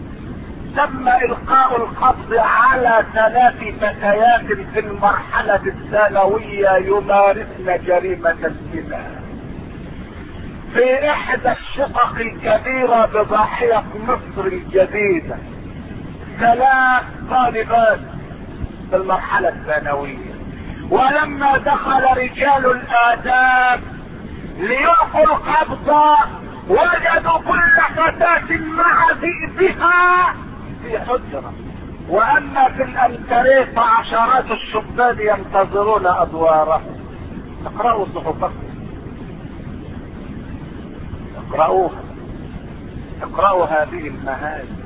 تم القاء القبض على ثلاث فتيات في المرحلة الثانوية يمارسن جريمة الزنا في احدى الشقق الكبيرة بضاحية مصر الجديدة. ثلاث طالبات في المرحلة الثانوية، ولما دخل رجال الآداب ليلقوا القبض وجدوا كل فتاة مع ذئبها في حجرة، واما في الانتريه فعشرات الشبان ينتظرون ادوارهم. اقرأوا صحفكم، اقرأوها، اقرأوا هذه المهازل.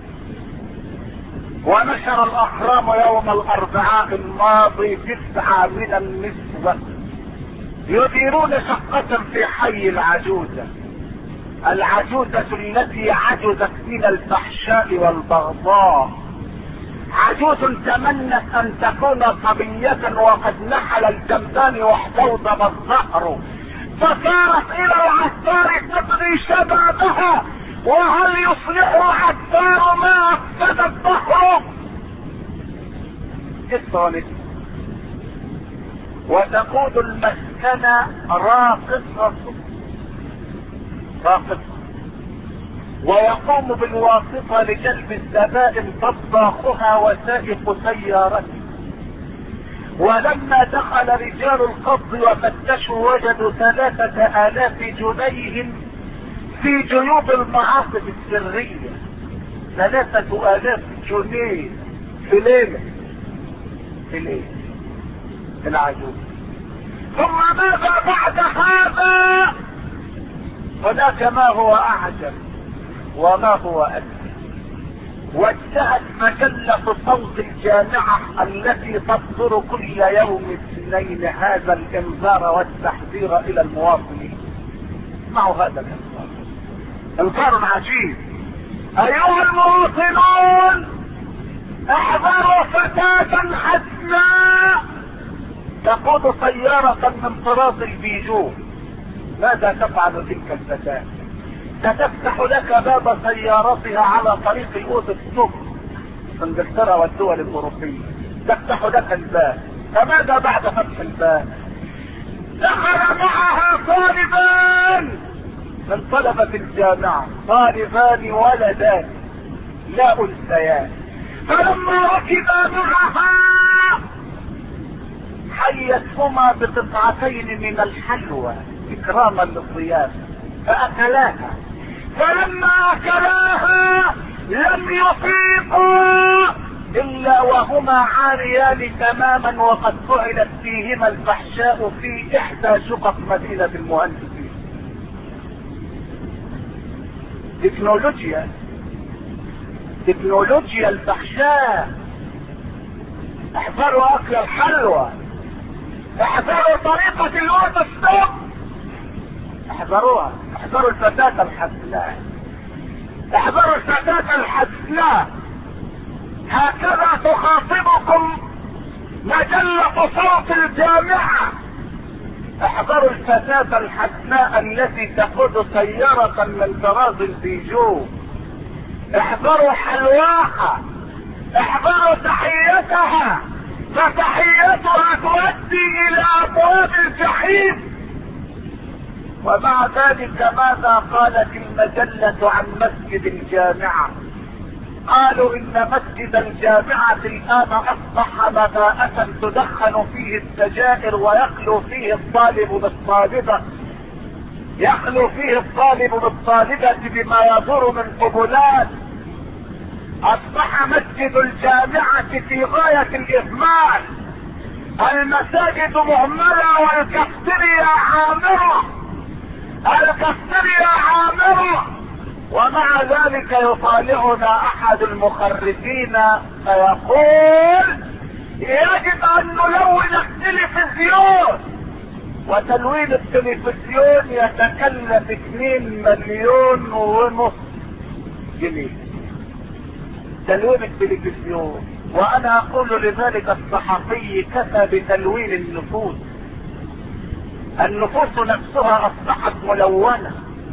ونشر الاهرام يوم الاربعاء الماضي تسعة من النسوة يديرون شقة في حي العجوزة، العجوزة التي عجزت من الفحشاء والبغضاء، عجوز تمنت ان تكون صبية وقد نحل الجنبان واحتوضب الظهر، فصارت الى العطار تبغي شبابها، وهل يصلح العطار ما افسد الظهر؟ الثالث، وتقود المسكن راقصة راقصة ويقوم بالواسطة لجلب الزبائن طباخها وسائق سيارته. ولما دخل رجال القبض وفتشوا وجدوا ثلاثة آلاف جنيه في جيوب المعاصم السرية. ثلاثة آلاف جنيه في ليلة في ليلة العجوز. ثم ماذا بعد هذا؟ هناك ما هو أعجب وما هو أكثر. وانتهت مجلة صوت الجامعة التي تصدر كل يوم اثنين هذا الانذار والتحذير الى المواطنين. اسمعوا هذا الانذار، انذار عجيب. ايها المواطنون، احذروا فتاة حسناء تقود سيارة من طراز البيجو. ماذا تفعل تلك الفتاة؟ ستفتح لك باب سيارتها على طريق الاوتو ستوب في انجلترا والدول الاوروبية، تفتح لك الباب. فماذا بعد فتح الباب؟ دخل معها طالبان من طلبة الجامعة، طالبان ولدان لا انثيان. فلما ركبا معها حيتهما بقطعتين من الحلوى اكراما للضيافة فاكلاها. فلما اكلاها لم يفيقوا الا وهما عاريان تماما، وقد فعلت فيهما الفحشاء في احدى شقق مدينة المهندسين. تكنولوجيا تكنولوجيا الفحشاء. احذروا اكل الحلوى، احذروا طريقة الاوتو ستوب، احذروها، احذروا الفتاة الحسناء، احذروا الفتاة الحسناء. هكذا تخاطبكم مجلة صوت الجامعة. احذروا الفتاة الحسناء التي تقود سيارة من طراز البيجو. احذروا حلواها، احذروا تحيتها، فتحيتها تؤدي الى ابواب الجحيم. ومع ذلك ماذا قالت المجلة عن مسجد الجامعة؟ قالوا ان مسجد الجامعة الان اصبح مباءة تدخن فيه السجائر ويخلو فيه الطالب بالطالبة يخلو فيه الطالب بالطالبة بما يضر من قبلات. اصبح مسجد الجامعة في غاية الاهمال، المساجد مهملة والكافتيريا عامرة، الكافتيريا عامرة. ومع ذلك يطالعنا احد المخرجين فيقول يجب ان نلون التلفزيون، وتلوين التلفزيون يتكلف اثنين مليون ونص جنيه تلوين التلفزيون. وانا اقول لذلك الصحفي كفى بتلوين النفوس. النفوس نفسها اصبحت ملونة،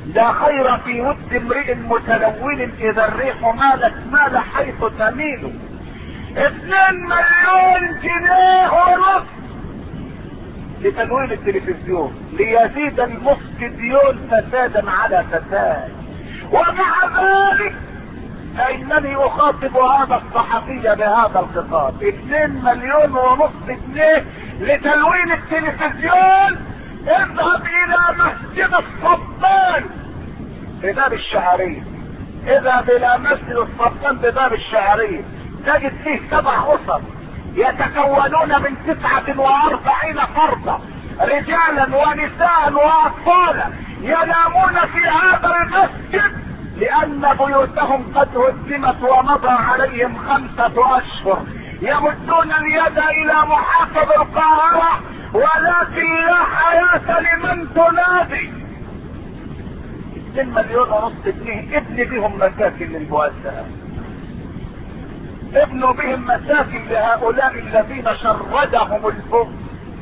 لا خير في ود امرئ متلون اذا الريح مالت مال حيث تميل. اتنين مليون جنيه ونص لتنوير التلفزيون ليزيد المفسدون فسادا على فساد. ومع ذلك انني اخاطب هذا الصحفي بهذا الخطاب، اتنين مليون ونص جنيه لتلوين التلفزيون. اذهب الى مسجد الصبان بباب الشعرية، اذهب الى مسجد الصبان بباب الشعرية تجد فيه سبع اسر يتكونون من تسعة واربعين فردا رجالا ونساء واطفالا ينامون في هذا المسجد لان بيوتهم قد هدمت ومضى عليهم خمسة اشهر. يمدون اليد الى محافظ القاهرة ولكن لا حياة لمن تنادي. اتنين مليون ونص جنيه ابن بهم مساكن للمؤسسات، ابنوا بهم مساكن لهؤلاء الذين شردهم البغض.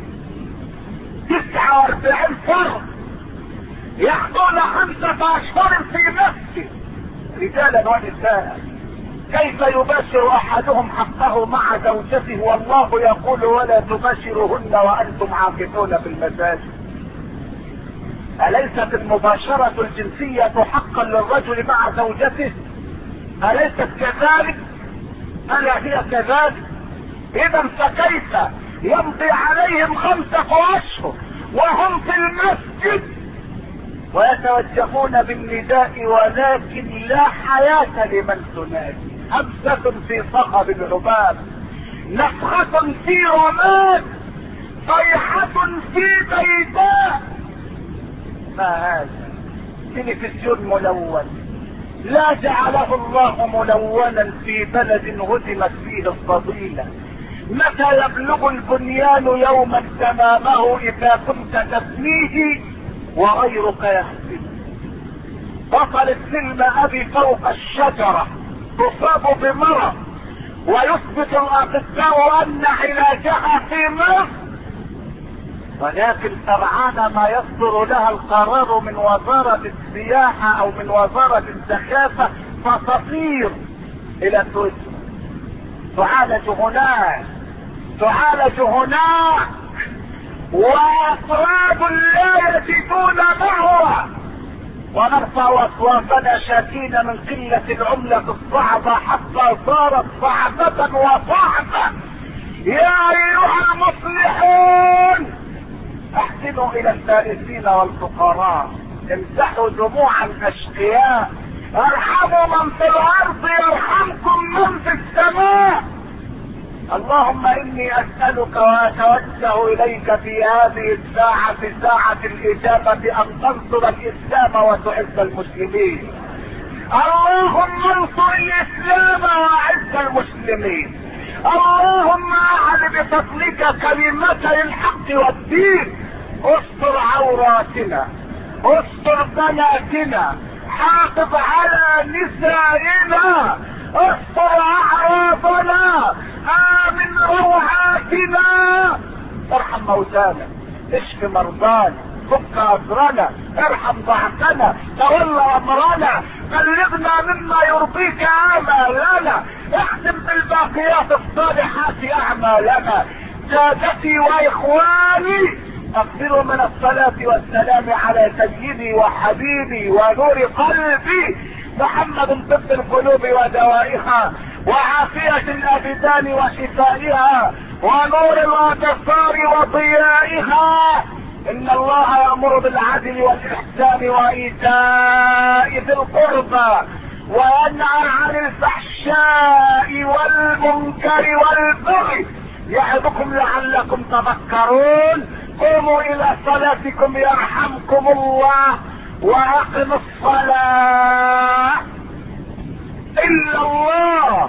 تسعة واربعين فرد يحضون خمسة اشهر في مسجد رجالا ونساء. كيف يباشر احدهم حقه مع زوجته والله يقول ولا تباشرهن وانتم عاكفون في المساجد؟ اليست المباشرة الجنسية حقا للرجل مع زوجته؟ اليست كذلك؟ الا هي كذلك؟ اذا فكيف يمضي عليهم خمسة اشهر وهم في المسجد ويتوجهون بالنداء ولكن لا حياة لمن تنادي؟ همسة في صخب العباب، نفخة في رماد، صيحة في بيداء. ما هذا؟ تلفزيون ملون لا جعله الله ملونا في بلد هدمت فيه الفضيلة. متى يبلغ البنيان يوما تمامه اذا كنت تبنيه وغيرك يهدم؟ بطل السلم ابي فوق الشجرة تصاب بمرض ويثبت الاطباء ان علاجها في مصر، ولكن سرعان ما يصدر لها القرار من وزارة السياحة او من وزارة الزخافة فتطير الى سويسرا تعالج هناك تعالج هناك وافراد لا يجدون مهوى. ونرفع اصواتنا شاكين من قلة العملة الصعبة حتى صارت صعبة وصعبة. يا ايها المصلحون احسنوا الى البائسين والفقراء، امسحوا دموع الاشقياء، ارحموا من في الارض يرحمكم من في السماء. اللهم اني اسألك واتوجه اليك في هذه الساعة ساعة الاجابة ان تنصر الاسلام وتعز المسلمين. اللهم انصر الاسلام واعز المسلمين. اللهم اعل بفضلك كلمتي الحق والدين. استر عوراتنا، استر بناتنا، حافظ على نسائنا، استر اعراضنا، امن روعاتنا، ارحم موتانا، اشف مرضانا، فك اجرنا، ارحم ضعفنا، تولى امرنا، بلغنا مما يرضيك امالنا، اختم بالباقيات الصالحات اعمالنا. سادتي واخواني اكثروا من الصلاة والسلام على سيدي وحبيبي ونور قلبي محمد طب القلوب ودوائها وعافية الابدان وشفائها ونور الابصار وضيائها. ان الله يأمر بالعدل والاحسان وايتاء ذي القربى وينهى عن الفحشاء والمنكر والبغي يعظكم لعلكم تذكرون. قوموا الى صلاتكم يرحمكم الله واقم الصلاة. الا الله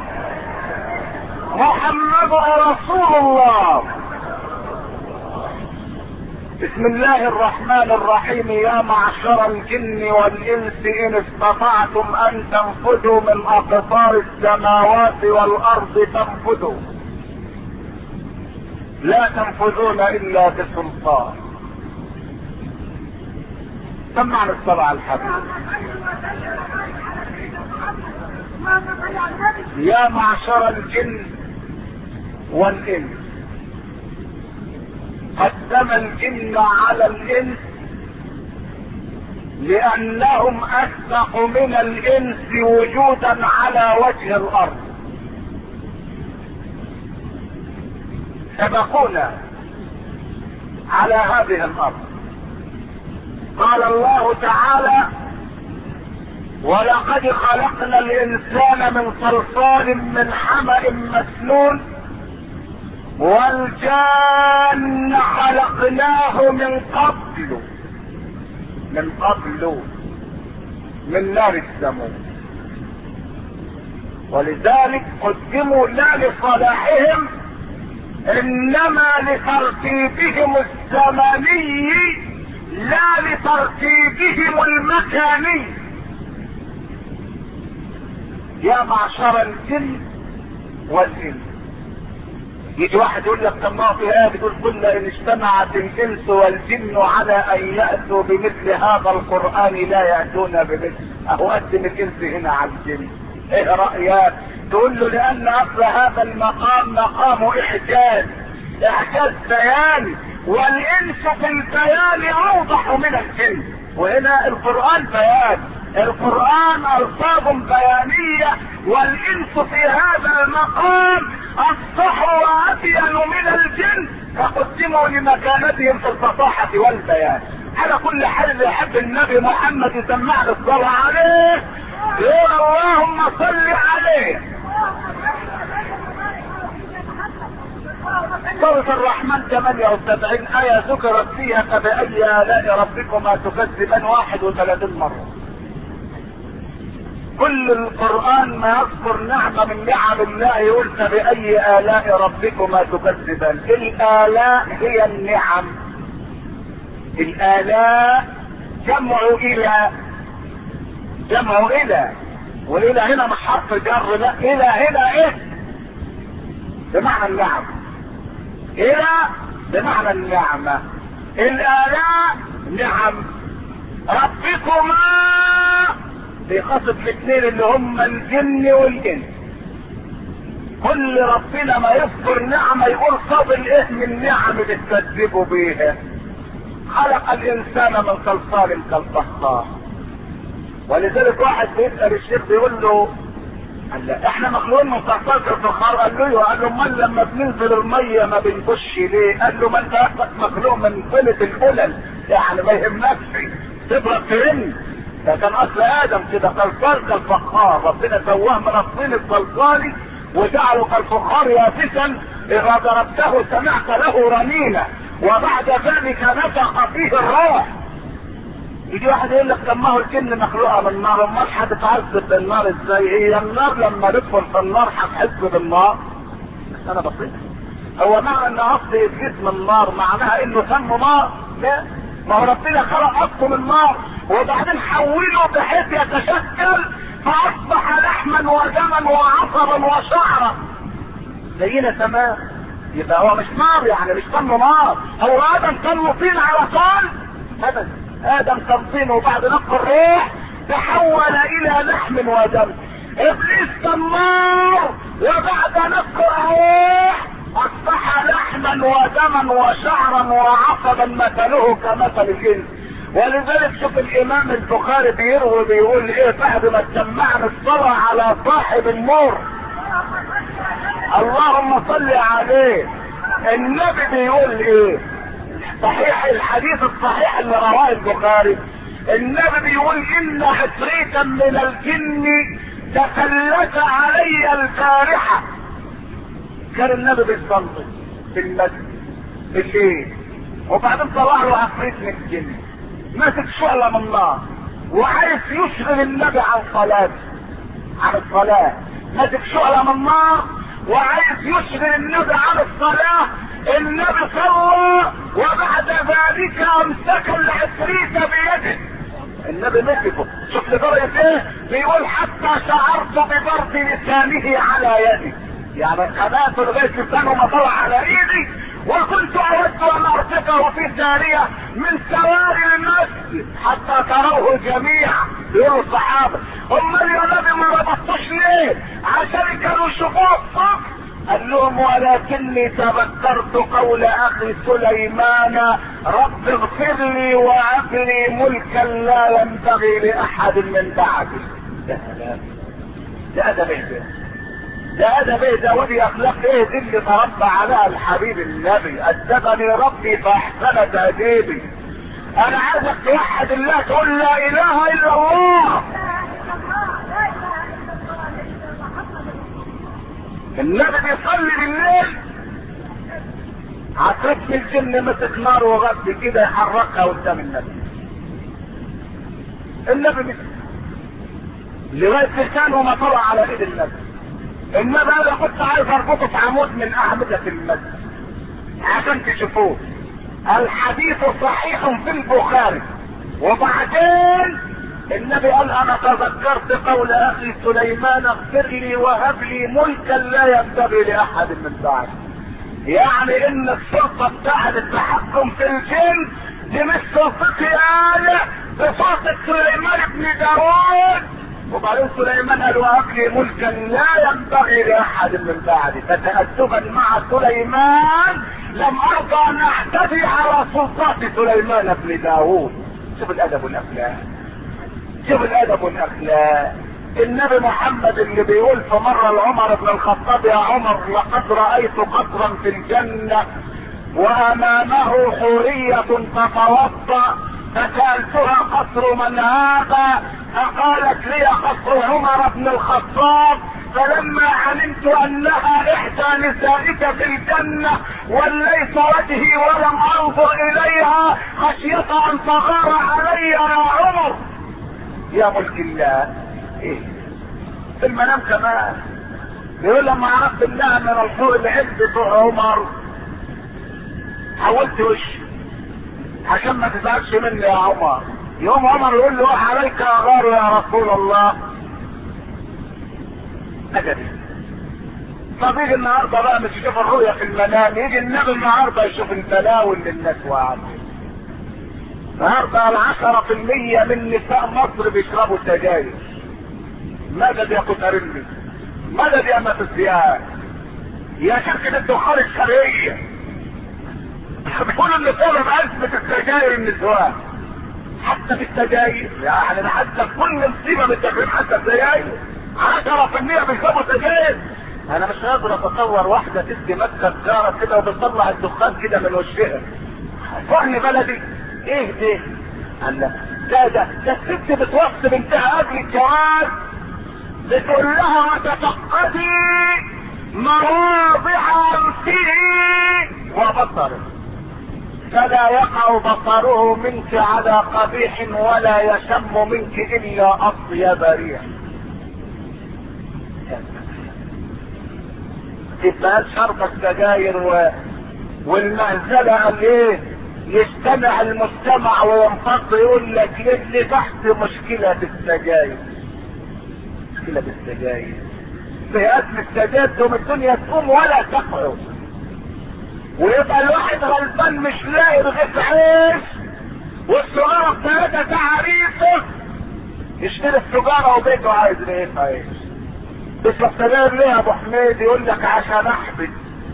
محمد رسول الله. بسم الله الرحمن الرحيم. يا معشر الجن والانس ان استطعتم ان تنفذوا من اقطار السماوات والارض فانفذوا لا تنفذون الا بسلطان. سمعنا الصلاة على الحبيب. يا معشر الجن والإنس. قدم الجن على الإنس لأنهم أسبق من الإنس وجودا على وجه الأرض، سبقونا على هذه الأرض. قال الله تعالى: ولقد خلقنا الإنسان من صلصال من حمأ مسنون والجان خلقناه من قبل من قبل من نار السموم. ولذلك قدموا لا لصلاحهم انما لترتيبهم الزمني لا لترتيبهم المكاني. يا معشر الجن والانس. يجي واحد يقول لك طب ما في ايه بتقول كل ان اجتمعت الانس والجن على ان ياتوا بمثل هذا القران لا ياتون بمثل. اهو قدم الانس هنا على الجن. ايه رايك؟ تقول له لان اصل هذا المقام مقام احجاز، احجاز بياني، والانس في البيان اوضح من الجن، وهنا القران بيان، القران الفاظ بيانيه، والانس في هذا المقام اصح وابين من الجن فقدموا لمكانتهم في الفصاحه والبيان. على كل حال اللي يحب النبي محمد يسمعنا الصلاه عليه يقول اللهم صل عليه. سورة الرحمن ثمانية وسبعين آية ذكرت فيها فبأي آلاء ربكما تكذبان واحد وثلاثين مرة. كل القرآن ما يذكر نعمة من نعم الله يقول فبأي آلاء ربكما تكذبان. الآلاء هي النعم. الآلاء جمع إلى، جمع إلى، وإلى هنا مش حرف جر، لا إلى هنا إيه بمعنى النعم. إلى بمعنى النعمة. الآلاء نعم. ربكما بيخاطب الاثنين اللي هم الجن والانس. كل ربنا ما يذكر نعمة يقول فاضل ايه من نعم بتكذبوا بيها. خلق الانسان من صلصال كالفخار. ولذلك واحد بيسأل الشيخ بيقول له لا احنا مخلوقين من صلصال كالفخار. قال له قال له امال لما بننزل الميه ما بنخش ليه؟ قال له ما انت اصلك مخلوق من طينة القلل، يعني ما يهمكش تبرد ترن. ده كان اصل ادم كده صلصال كالفخار، ربنا سواه من الطين الصلصالي وجعله كالفخار يابسا اذا ضربته سمعت له رنينه وبعد ذلك نفخ فيه الروح. يجي واحد يقول لك طب ما هو الجن مخلوقه من النار، امال هتتعذب بالنار ازاي؟ هي النار لما ندخل في النار هتحس بالنار؟ بس انا بسيط. هو معنى ان اصل ابليس من النار معناها انه سمه نار؟ لا، ما هو ربنا خلق اصله من النار وبعدين حوله بحيث يتشكل فاصبح لحما ودما وعصبا وشعرا زينا تمام. يبقى هو مش نار، يعني مش سمه نار. هو ادم كان طين على طول؟ ابدا، ادم كان طين وبعد نفخ الروح تحول الى لحم ودم. ابليس كان نار وبعد نفخ الروح اصبح لحما ودما وشعرا وعصبا مثله كمثل الجن. ولذلك شوف الامام البخاري بيروي بيقول ايه بعد ما سمعنا الصلاة على صاحب النور اللهم صل عليه. النبي بيقول ايه صحيح الحديث الصحيح اللي رواه البخاري، النبي بيقول ان عفريتا من الجن تفلت علي البارحة. كان النبي بيصلي في المسجد بالليل وبعدين طلع له عفريت من الجن ماسك شعلة من النار وعايز يشغل النبي عن صلاته، عن الصلاة. ماسك شعلة من النار وعايز يشغل النبي عن الصلاة. النبي صلى وبعد ذلك امسك العفريت بيده. النبي مسكه، شوف لدرجة ايه؟ بيقول حتى شعرت ببرد لسانه على يدي، يعني خلاص لغاية لسانه ما طلع على ايدي وكنت اود ان ارتقه في سارية من سواري المسجد حتى تروه جميعا. يقولوا الصحابة امال يا نبي ما ربطتوش ليه؟ عشان كانوا يشوفوه الصبح. قال لهم ولكني تذكرت قول اخي سليمان رب اغفر لي وهب لي ملكا لا ينبغي لاحد من بعدي. ده ادب ايه ده؟ ده ادب ايه ده؟ ودي اخلاق ايه دي اللي تربى عليها الحبيب النبي؟ ادبني ربي فاحسن تاديبي. انا عايزك توحد الله، تقول لا اله الا الله. النبي بيصلي بالليل، عفريت في الجن مسك نار وغد كده يحركها قدام النبي. النبي بي... لغايه لسانه ما طلع على ايد النبي. النبي انا كنت عايز اربطه في عمود من اعمده المسجد عشان تشوفوه. الحديث صحيح في البخاري. وبعدين النبي قال انا تذكرت قول اخي سليمان اغفر لي وهب لي ملكا لا ينبغي لاحد من بعدي. يعني ان السلطه بتاعت التحكم في الجن دي مش سلطتي انا، بسلطه سليمان بن داوود. وبعدين سليمان قال وهب لي ملكا لا ينبغي لاحد من بعدي. فتأدبا مع سليمان لم ارضى ان اعتدي على سلطات سليمان بن داوود. شوف الادب والاخلاق، شوف الادب والاخلاق. النبي محمد اللي بيقول في مرة لعمر بن الخطاب يا عمر لقد رأيت قصرا في الجنة وامامه حورية تتوضا فسألتها قصر من هذا؟ فقالت لي قصر عمر بن الخطاب. فلما علمت انها احدى نسائك في الجنة وليت وجهي ولم انظر اليها خشية ان تغار علي يا عمر. يا ملك الله ايه في المنام كمان يقول لما عرفت انها من الحور العز بتوع عمر حولت وشي عشان ما تزعلش مني يا عمر. يوم عمر يقول له عليك يا غار يا رسول الله. أجدي طب يجي النهارده بقى مش يشوف الرؤيا في المنام، يجي النبي النهارده يشوف البلاوي اللي الناس واقعه. النهارده العشرة في المية من نساء مصر بيشربوا سجاير. مدد يا كتارلي، مدد يا ماتسيان، يا شركة الدخان الشرعية. بيقولوا ان سبب ازمة السجاير النسوان. حتى في السجاير يعني حتى كل مصيبة بالتكريم حتى السجاير عشرة في المية بيشربوا سجاير. انا مش قادر اتصور واحدة تدي ماسكة سجارة كده وبتطلع الدخان كده من وشها. فهمي بلدي ايه ده؟ قال لا ده ده ده الست بتوصي بنتها قبل الجواز بتقول لها تفقدي مواضع انفه وبصره فلا يقع بصره منك على قبيح ولا يشم منك الا اطيب ريح. تبقى شرب السجاير و... والمهزله قال ايه؟ يجتمع المجتمع وينفض يقول لك اللي تحت مشكله بالسجاير، مشكله بالسجاير في ازمه السجاير تقوم الدنيا تقوم ولا تقعد. ويبقى الواحد غلبان مش لاقي رغيف عيش والسجاره بثلاثه تعريفه يشتري السجاره وبيته عايز رغيف عيش. تشرب سجاير ليه يا ابو حميد؟ يقول لك عشان احبس.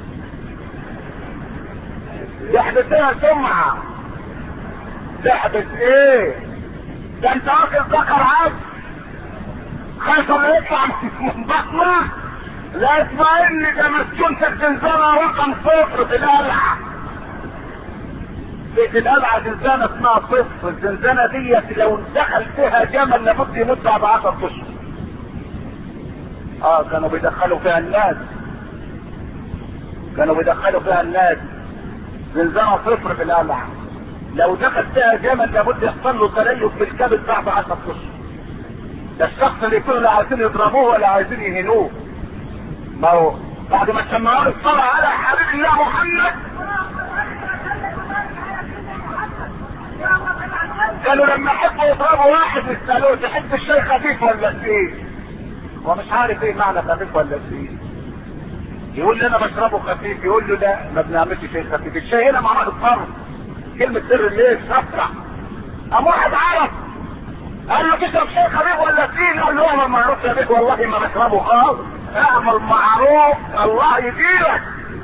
تحبس ايه سمعه؟ تحبس ايه؟ ده انت واكل ذكر عبد خايف انه يطلع من بطنه. لا اسمع اني ده مسجون في الزنزانة رقم صفر في القلعة. في القلعة زنزانة اسمها صفر. الزنزانة ديت لو دخل فيها جمل لابد يموت بعد عشر اشهر. اه كانوا بيدخلوا فيها الناس، كانوا بيدخلوا فيها الناس. زنزانة صفر في القلعة لو دخل فيها جمل لابد يحصل له تليف في الكبد بعد عشر اشهر. ده الشخص اللي يكونوا لا عايزين يضربوه ولا عايزين يهنوه. ما هو بعد ما سمعوا الصلاة على حبيب الله محمد قالوا لما يحبوا يضربوا واحد يسألوه تحب الشيء خفيف ولا تقيل؟ ومش عارف ايه معنى خفيف ولا تقيل. يقول لي انا بشربه خفيف، يقول له لا ما بنعملش شيء خفيف، الشاي هنا معناه الطرف. كلمة سر الليل سفرع. قام واحد عرف قال له تشرب شاي خفيف ولا تقيل؟ قال له انا ما اعرفش يا بيك والله ما بشربه خالص. اعمل معروف الله يديلك.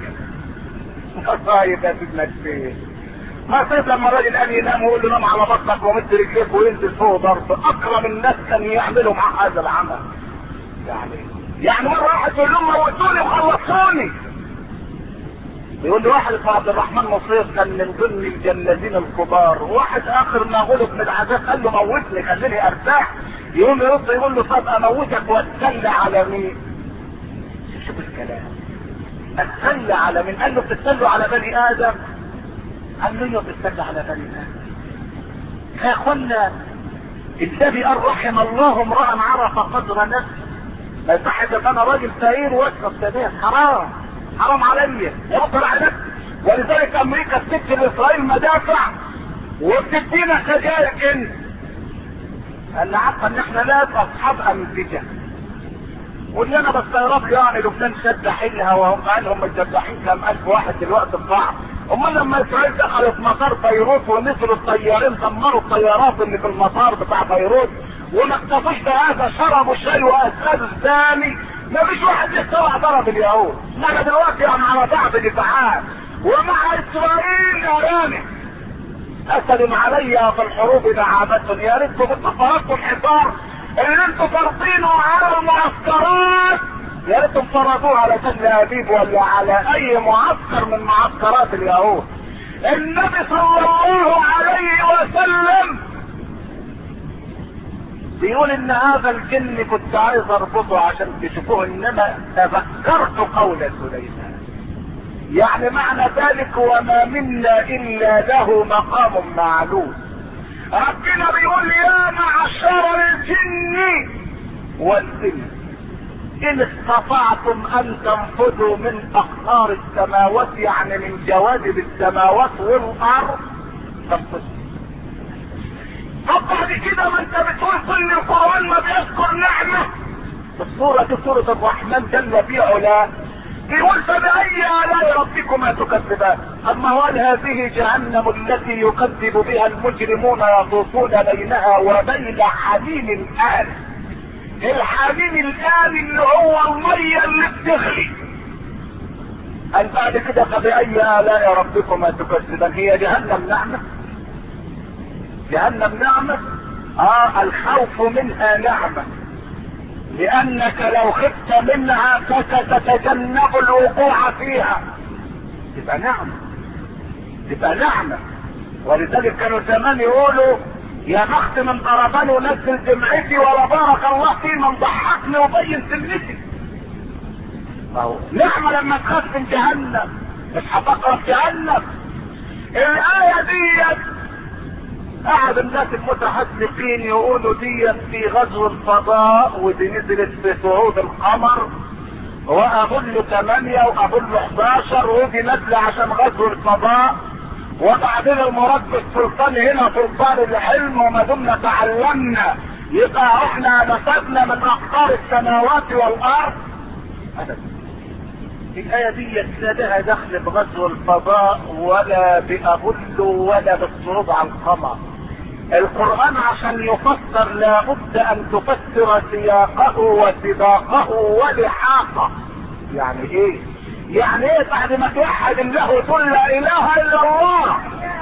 طيب يا سيدنا الشيخ ما صيت لما الراجل قال ينام ويقول له نام على بطنك ومد رجليك وينزل فوق ضرب، اكرم الناس كان يعملوا مع هذا العمل. يعني يعني مره واحد يقول لهم موتوني وخلصوني. يقول لي واحد اسمه عبد الرحمن مصير كان من ضمن الجلادين الكبار، واحد اخر ما غلب من العذاب قال له موتني خليني ارتاح. يقوم يرد يقول له طب اموتك واتسلى على مين؟ شوف الكلام، اتسلى على مين؟ قال له بتتسلوا على بني ادم؟ قال له بتتسلى على بني ادم. يا اخوانا النبي قال رحم الله امرأ عرف قدر نفسه. ما يصحش ان انا راجل فقير واشرب سجاير، حرام حرام عليا يقدر على نفسي. ولذلك امريكا بتدي لاسرائيل مدافع وبتدينا سجاير انت. انا عارفه ان احنا ناس اصحاب انتجه. واللي انا بستغرب يعني لبنان شد حيلها وهم قالهم متذبحين كم الف واحد دلوقتي الضعف. امال لما اسرائيل دخلت مطار بيروت ونزلوا الطيارين دمروا الطيارات اللي في المطار بتاع بيروت وما اكتفوش بهذا شربوا شاي واسادوا ثاني. ما فيش واحد يستوعب ضرب اليهود. انا دلوقتي يعني على بعض دفاعات ومع اسرائيل اراني اسد علي في الحروب دعابة. يا ريتكم كنتوا فرضتوا الحصار اللي انتوا فرضينه على المعسكرات، يا ريتهم فرضوه على تل ابيب ولا على اي معسكر من معسكرات اليهود. النبي صلى الله عليه وسلم بيقول ان هذا الجن كنت عايز اربطه عشان تشوفوه، انما تذكرت قول سليمان. يعني معنى ذلك وما منا الا له مقام معلوم. ربنا بيقول يا معشر الجن والانس ان استطعتم ان تنفذوا من اقطار السماوات، يعني من جوانب السماوات والارض فانفذوا. طب بعد كده ما انت بتقول كل القرآن ما بيذكر نعمة. السورة دي سورة الرحمن جل في علاه بيقول فبأي آلاء ربكما تكذبان. اما قال هذه جهنم التي يكذب بها المجرمون يطوفون بينها وبين حميم الآن. الحميم الآن اللي هو المية اللي بتغلي. قال بعد كده فبأي آلاء ربكما تكذبان. هي جهنم نعمة؟ جهنم نعمة؟ اه الخوف منها نعمة، لانك لو خفت منها فستتجنب الوقوع فيها. تبقى نعمة، تبقى نعمة. ولذلك كانوا زمان يقولوا يا بخت من ضربني ونزل دمعتي ولا بارك الله في من ضحكني وبين سنتي. اهو نعمة لما تخاف من جهنم مش هتقرب جهنم. الآية دي قعد الناس المتحدثين يقولوا دي في غزو الفضاء ودي نزلت في صعود القمر وابولو ثمانية وابولو احداشر ودي نزلة عشان غزو الفضاء. وبعدين المراد بالسلطان هنا سلطان الحلم، وما دمنا تعلمنا يبقى احنا نفذنا من اقطار السماوات والارض. الآية دي لها دخل بغزو الفضاء ولا بأبولو ولا بالصعود على القمر. القرآن عشان يفسر لابد ان تفسر سياقه وسباقه ولحاقه. يعني ايه؟ يعني ايه بعد ما توحد الله تقول لا اله الا الله؟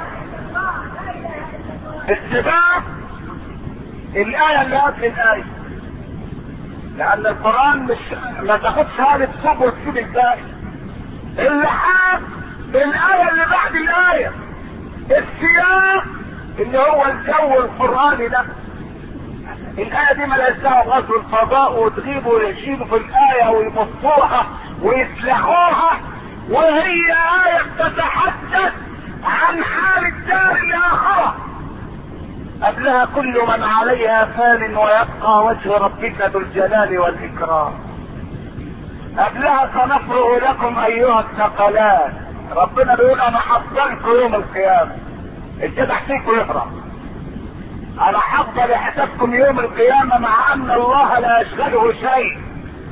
السباق الآية اللي قبل الآية، لأن القرآن مش ما تاخدش هذه الصبر وتسيب الباقي. اللحاق بالآية اللي بعد الآية، السياق اللي هو الجو القرآني ده. الآية دي مالهاش دعوة بغزو الفضاء وتغيبوا ويشيلوا في الآية ويمصوها ويسلخوها، وهي آية تتحدث عن حال الدار الآخرة. قبلها كل من عليها فان ويبقى وجه ربك ذو الجلال والإكرام. قبلها سنفرغ لكم أيها الثقلان. ربنا بيقول أنا حفظلكم يوم القيامة. الجدع فيكم يهرب. أنا حفظ لحسابكم يوم القيامة مع أن الله لا يشغله شيء.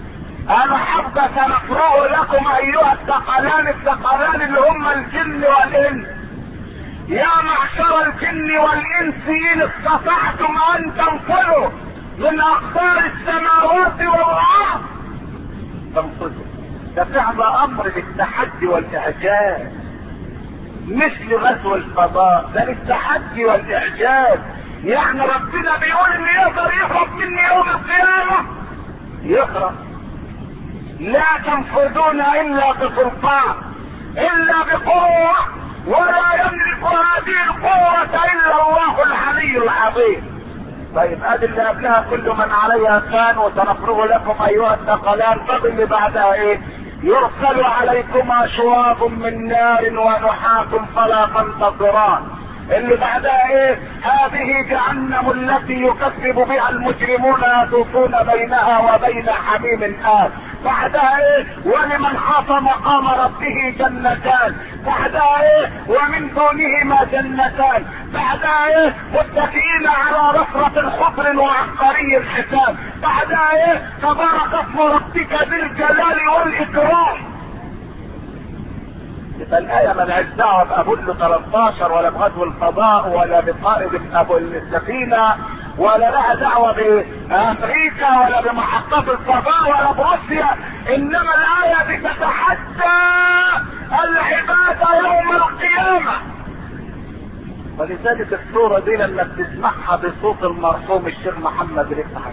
انا حابة سنقرأ لكم ايها الثقلان الثقلان اللي هم الجن والانس. يا معشر الجن والانس ان استطعتم ان تنفذوا من اقطار السماوات والارض تنفذوا. ده فعل امر للتحدي والاعجاز، مثل غزو الفضاء ده للتحدي والاعجاز. يعني ربنا بيقول ان يقدر يهرب مني يوم القيامة يهرب. لا تنفذون الا بسلطان الا بقوة، ولا يملك هذه القوة الا الله العلي العظيم. طيب ادي اللي قبلها كل من عليها فان وسنفرغ لكم ايها الثقلان. طب اللي بعدها ايه؟ يرسل عليكما شواظ من نار ونحاس فلا تنتصران. اللي بعدها ايه؟ هذه جهنم التي يكذب بها المجرمون يطوفون بينها وبين حميم آن. بعدها ايه؟ ولمن خاف مقام ربه جنتان. بعدها ايه؟ ومن دونهما جنتان. بعدها ايه؟ متكئين على رفرة خضر وعبقري حسان. بعدها ايه؟ تبارك اسم ربك ذي الجلال والاكرام. يبقى الآية ملهاش دعوة بأبولو ثلاثة عشر ولا بغزو الفضاء ولا بقائد أبو السفينة، ولا لها دعوة بأمريكا ولا بمحطات الفضاء ولا بروسيا. إنما الآية بتتحدى العبادة يوم القيامة. ولذلك الصورة دي لما بتسمعها بصوت المرحوم الشيخ محمد رفعت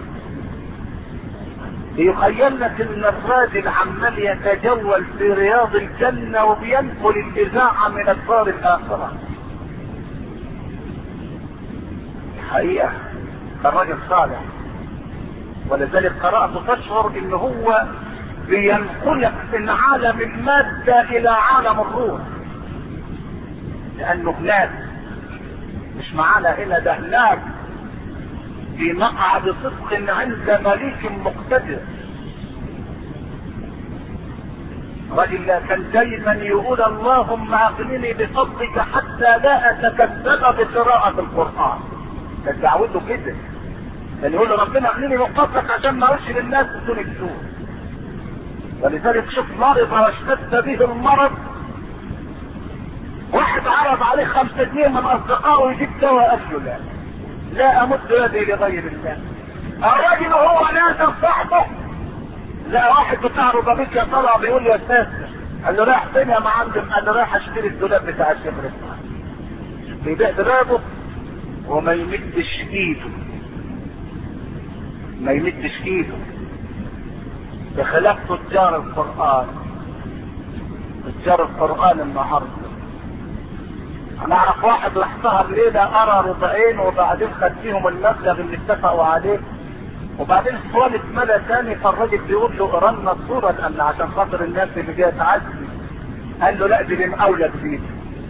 يخيل لك ان الراجل عمال يتجول في رياض الجنة وبينقل الاذاعة من الدار الاخرة. الحقيقة الراجل صالح، ولذلك قرأت تشعر ان هو بينقلك من عالم المادة الى عالم الروح، لانه هناك مش معانا هنا، ده هناك في مقعد صدق عند مليك مقتدر. رجل كان دايما يقول اللهم اغنني بفضلك حتى لا اتكذب بقراءة القرآن. كانت دعوته كده، كان يقول ربنا اغنني بفضلك عشان ما اقولش للناس بدون السوء. ولذلك شوف مرض واشتد به المرض، واحد عرض عليه خمسة جنيه من اصدقائه يجيب دواء، قال له لا لا امد يدي لغير الله. الراجل هو نازل صاحبه لا واحد بتاع ربابيكيا طلع بيقول له يا استاذ، قال له رايح فين يا معلم؟ قال له رايح اشتري الدولاب بتاع الشيخ رفعت. بيبيع دولابه وما يمدش ايده، ما يمدش ايده، بخلاف تجار القرآن. تجار القرآن النهارده انا اعرف واحد راح سهر ليله قرا ربعين وبعدين خد فيهم المبلغ اللي اتفقوا عليه، وبعدين السؤال اتملى تاني، فالراجل بيقول له قرانا الصوره لان عشان خاطر الناس اللي جايه تعدي. قال له لا دي لمقاوله جديده.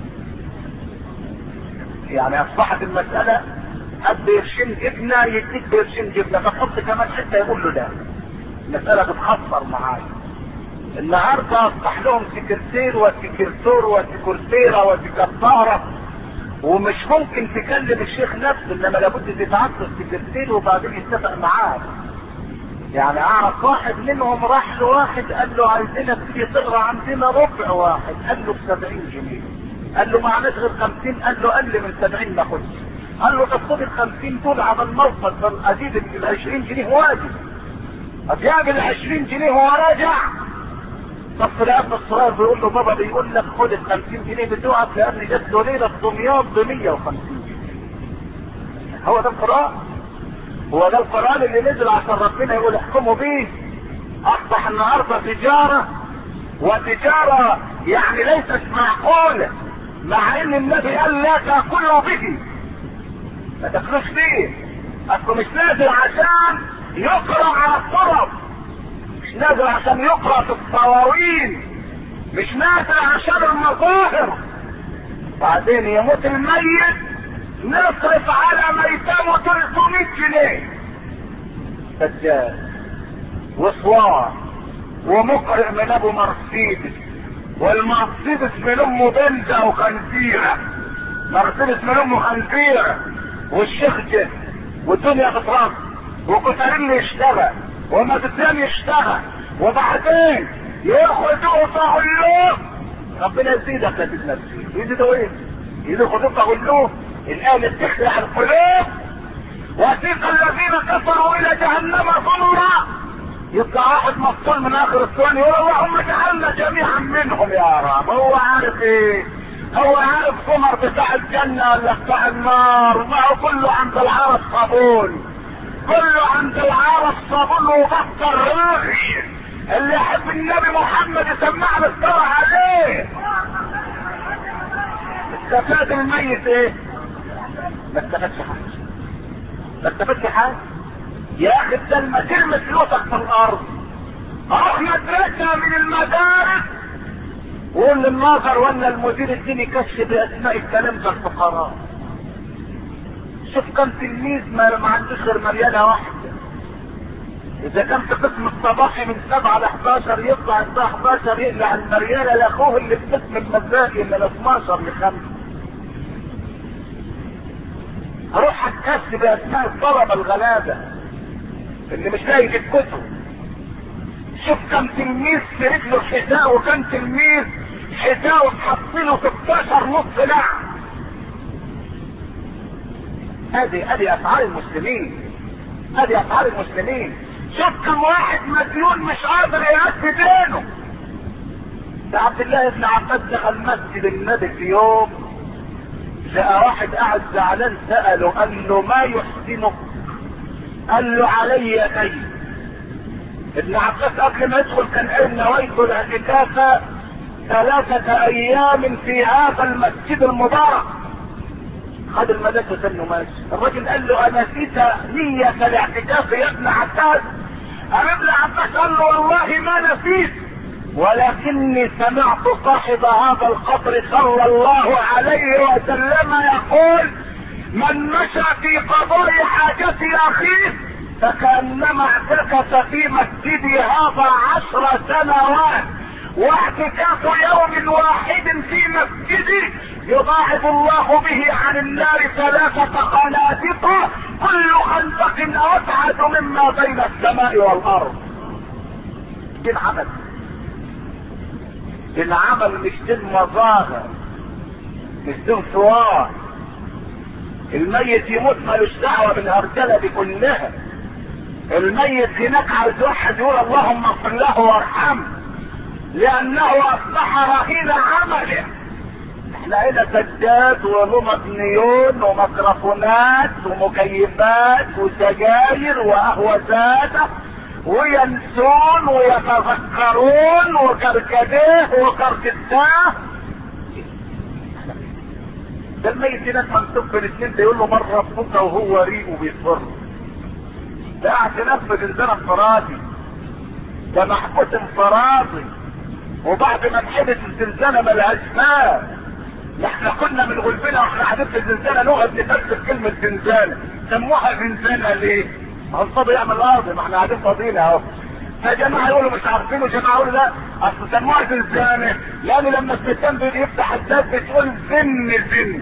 يعني اصبحت المساله قد قرشين جبنه يديك قرشين جبنه، فتحط كمان حته يقول له لا. المساله بتخسر معايا. النهارده اصبح لهم سكرتير وسكرتور وسكرتيره وسكرتاره، ومش ممكن تكلم الشيخ نفسه، انما لابد تتعطل السكرتير وبعدين يتفق معاه. يعني اعرف واحد منهم راح له واحد قال له عايزينك تيجي تقرا عندنا ربع واحد، قال له ب سبعين جنيه. قال له معناش غير خمسين، قال له اقل من سبعين ما خدش. قال له طب خد ال خمسين دول على الموصل، ازيد ال عشرين جنيه واجب. اجاب ال عشرين جنيه وهو راجع. طب في الاب الصغير بيقول له بابا بيقول لك خد ال خمسين جنيه بتوعك لان جت له ليله في دمياط ب مية وخمسين جنيه. هو ده القران؟ هو ده القران اللي نزل عشان ربنا يقول احكموا بيه؟ اصبح النهارده تجاره، وتجاره يعني ليست معقوله، مع ان النبي قال لا تاكلوا به، ما تاكلوش فيه. اصله مش نازل عشان يقرا على الطرف، مش نازل عشان يقرا في الصواوين، مش نازل عشان المظاهر. بعدين يموت الميت نصرف على ميتامه ثلاثمية جنيه سجاد وصوار ومقرئ من ابو مرسيدس، والمرسيدس من امه بنزة وخنزيرة، مرسيدس من امه خنزيرة، والشيخ جه والدنيا بترص وكترين يشتغل وما تتلم يشتغل وبعدين ياخدوه فغلوه. ربنا يزيدك يا سيدنا الشيخ. يزيدوا ايه؟ ياخدوه فغلوه. الآية بتخلع القلوب. وسيق الذين كفروا الى جهنم زمرا. يطلع واحد مفصول من اخر الثاني يقول اللهم اجعلنا جميعا منهم يا رب. هو عارف ايه؟ هو عارف زمر بتاع الجنة ولا بتاع النار؟ ما هو كله عند العرب صابون، كله عند العرب صابون وبطل راغي. اللي يحب النبي محمد يسمعنا الصلاة عليه. استفاد الميت ايه؟ ما استفادش حاجة، ما استفادش حاجة يا اخي. ده لما ترمي فلوسك في الارض اروح مدرسة من المدارس وقول للناظر ولا المدير الديني كشف باسماء التلامذة الفقراء. شوف كم تلميذ ما, ما عندوش غير مريالة واحدة. اذا كان في قسم الصباحي من سبعة ل احداشر يطلع الساعة احداشر يقلع المريالة لاخوه اللي في قسم المسائي من اتناشر ل خمسة. اروح اتكشف باسماء الطلبة الغلابة اللي مش لاقي في الكتب. شوف كم تلميذ في رجله حذاء وكم تلميذ حذاء تحصله ستاشر نص نعم. هذه هذه افعال المسلمين، هذه افعال المسلمين. شوف كم واحد مديون مش قادر يأدي دينه. ده عبد الله بن عباس دخل مسجد النبي في يوم لقى واحد قاعد زعلان سأله قال له ما يحسنك؟ قال له علي دين. ابن عباس قبل ما يدخل كان قال نويت الاعتكاف ثلاثة ايام في هذا المسجد المبارك. خد المدرسة وسنه ماشي. الراجل قال له انا نسيت نية الاعتكاف يا ابن عباس. قال ابن عباس قال له والله ما نسيت ولكني سمعت صاحب هذا القبر صلى الله عليه وسلم يقول من مشى في قضاء حاجة اخيه فكأنما اعتكف في مسجدي هذا عشر سنوات واعتكاف يوم واحد في مسجدي يضاعف الله به عن النار ثلاثة خنادق كل خندق أبعد مما بين السماء والأرض. دين عمل، دين عمل مش دين مظاهر، مش دين صور. الميت يموت مالوش دعوة بالهرجلة دي كلها. الميت هناك عايز واحد يقول اللهم اغفر له وارحمه لانه اصبح رهين عمله. احنا هنا سجاد ولمض نيون وميكروفونات ومكيفات وسجاير واهوازات وينسون ويتذكرون وكركديه وكركداه. ده الميت هناك منسوب في الاثنين ده يقول له مره بفوطه وهو ريقه بيصفر. ده اعتناف بزنزانة انفرادي، ده محبوس انفرادي. وبعد ما اتحبس الزنزانة ملهاش مال. احنا كنا من غلبنا واحنا قاعدين في الزنزانة نقعد نفسر كلمة زنزانة. سموها زنزانة ليه؟ ما هو الفاضي يعمل قاضي، ما احنا قاعدين فاضيين اهو. فجماعة يقولوا مش عارفين وجماعة يقولوا لا اصل سموها زنزانة لان لما الستان دول يفتح الباب بتقول زن زن.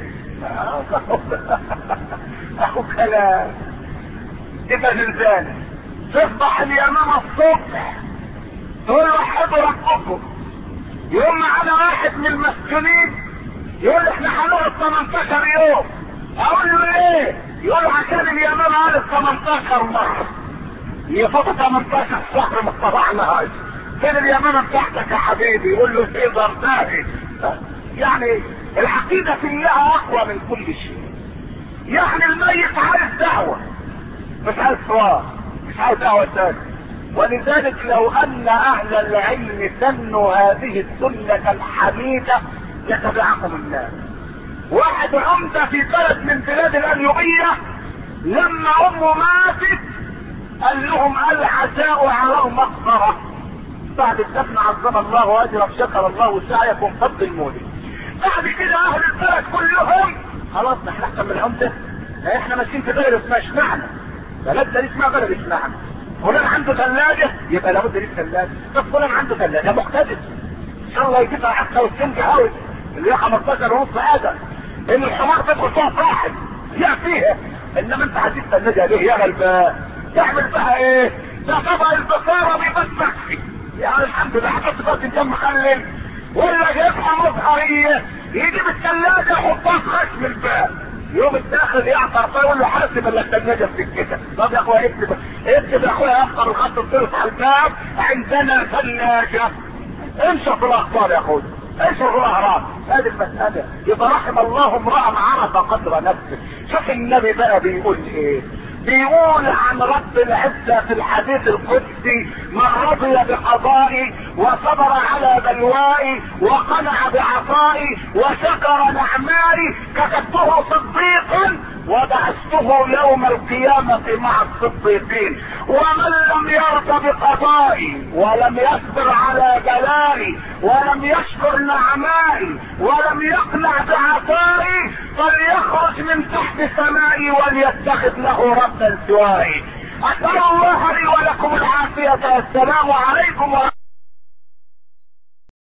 اخو كلام. تبقى زنزانة. تصبح اليمامة الصبح تقول له حبوا ربكم. يقوم على واحد من المسجونين يقول احنا هنقعد تمنتاشر يوم. اقول له ايه؟ يقول عشان اليمامة قالت تمنتاشر مرة. يفوت تمنتاشر شهر ما طلعناهاش. فين اليمامة بتاعتك يا حبيبي؟ يقول له في ضرباهي. يعني العقيدة فيها اقوى من كل شيء. يعني الميت عايز دعوة مش عايز صواب، مش عايز دعوة تاني. ولذلك لو ان اهل العلم سنوا هذه السنة الحميدة لتبعهم الناس. واحد عمدة في بلد من بلاد الأيوبية لما امه ماتت قال لهم العزاء على المقبرة بعد الدفن عظم الله اجرك شكر الله سعيكم فضل المولد. بعد كده اهل البلد كلهم خلاص نحن احسن من العمدة. احنا ماشيين في بلد اسمها اشمعنى بلدنا دي اسمها بلد اشمعنى. فلان عنده ثلاجة يبقى لابد ليه ثلاجة. طب فلان عنده ثلاجة مقتدر ان شاء الله يجيبها حتى والسنج هاوي اللي هي خمستاشر ونص ادم ان الحمار تدخل فيها صاحب يا فيها. انما انت هتجيب ثلاجة ليه يا غلبان؟ تعمل بها ايه؟ ده طبق البصارة بيبسك فيه يعني الحمد لله حطيت بس الدم مخلل، ولا جايبها مظهريه يجيب الثلاجه يحطها في خشم الباب، يوم الداخل يعطر فيها يقول له حاسب الا الثلاجه بتتكسر. طب يا اخويا اكتب اكتب يا اخويا اخر الخط الثلث على الباب عندنا ثلاجه. انشر في الاخبار يا اخويا، انشر في الاهرام. هذه المساله يبقى رحم الله امرأ عرف قدر نفسه. شوف النبي بقى بيقول ايه، بيقول عن رب العزة في الحديث القدسي: من رضي بقضائي وصبر على بلوائي وقنع بعطائي وشكر نعمائي كتبته صديقا وبعثته يوم القيامة مع الصديقين. ومن لم يرضى بقضائي ولم يصبر على بلائي ولم يشكر نعمائي ولم يقنع بعطائي فليخرج من تحت سمائي وليتخذ له ربا سواي. أسأل الله لي ولكم العافية والسلام عليكم ورحمة الله.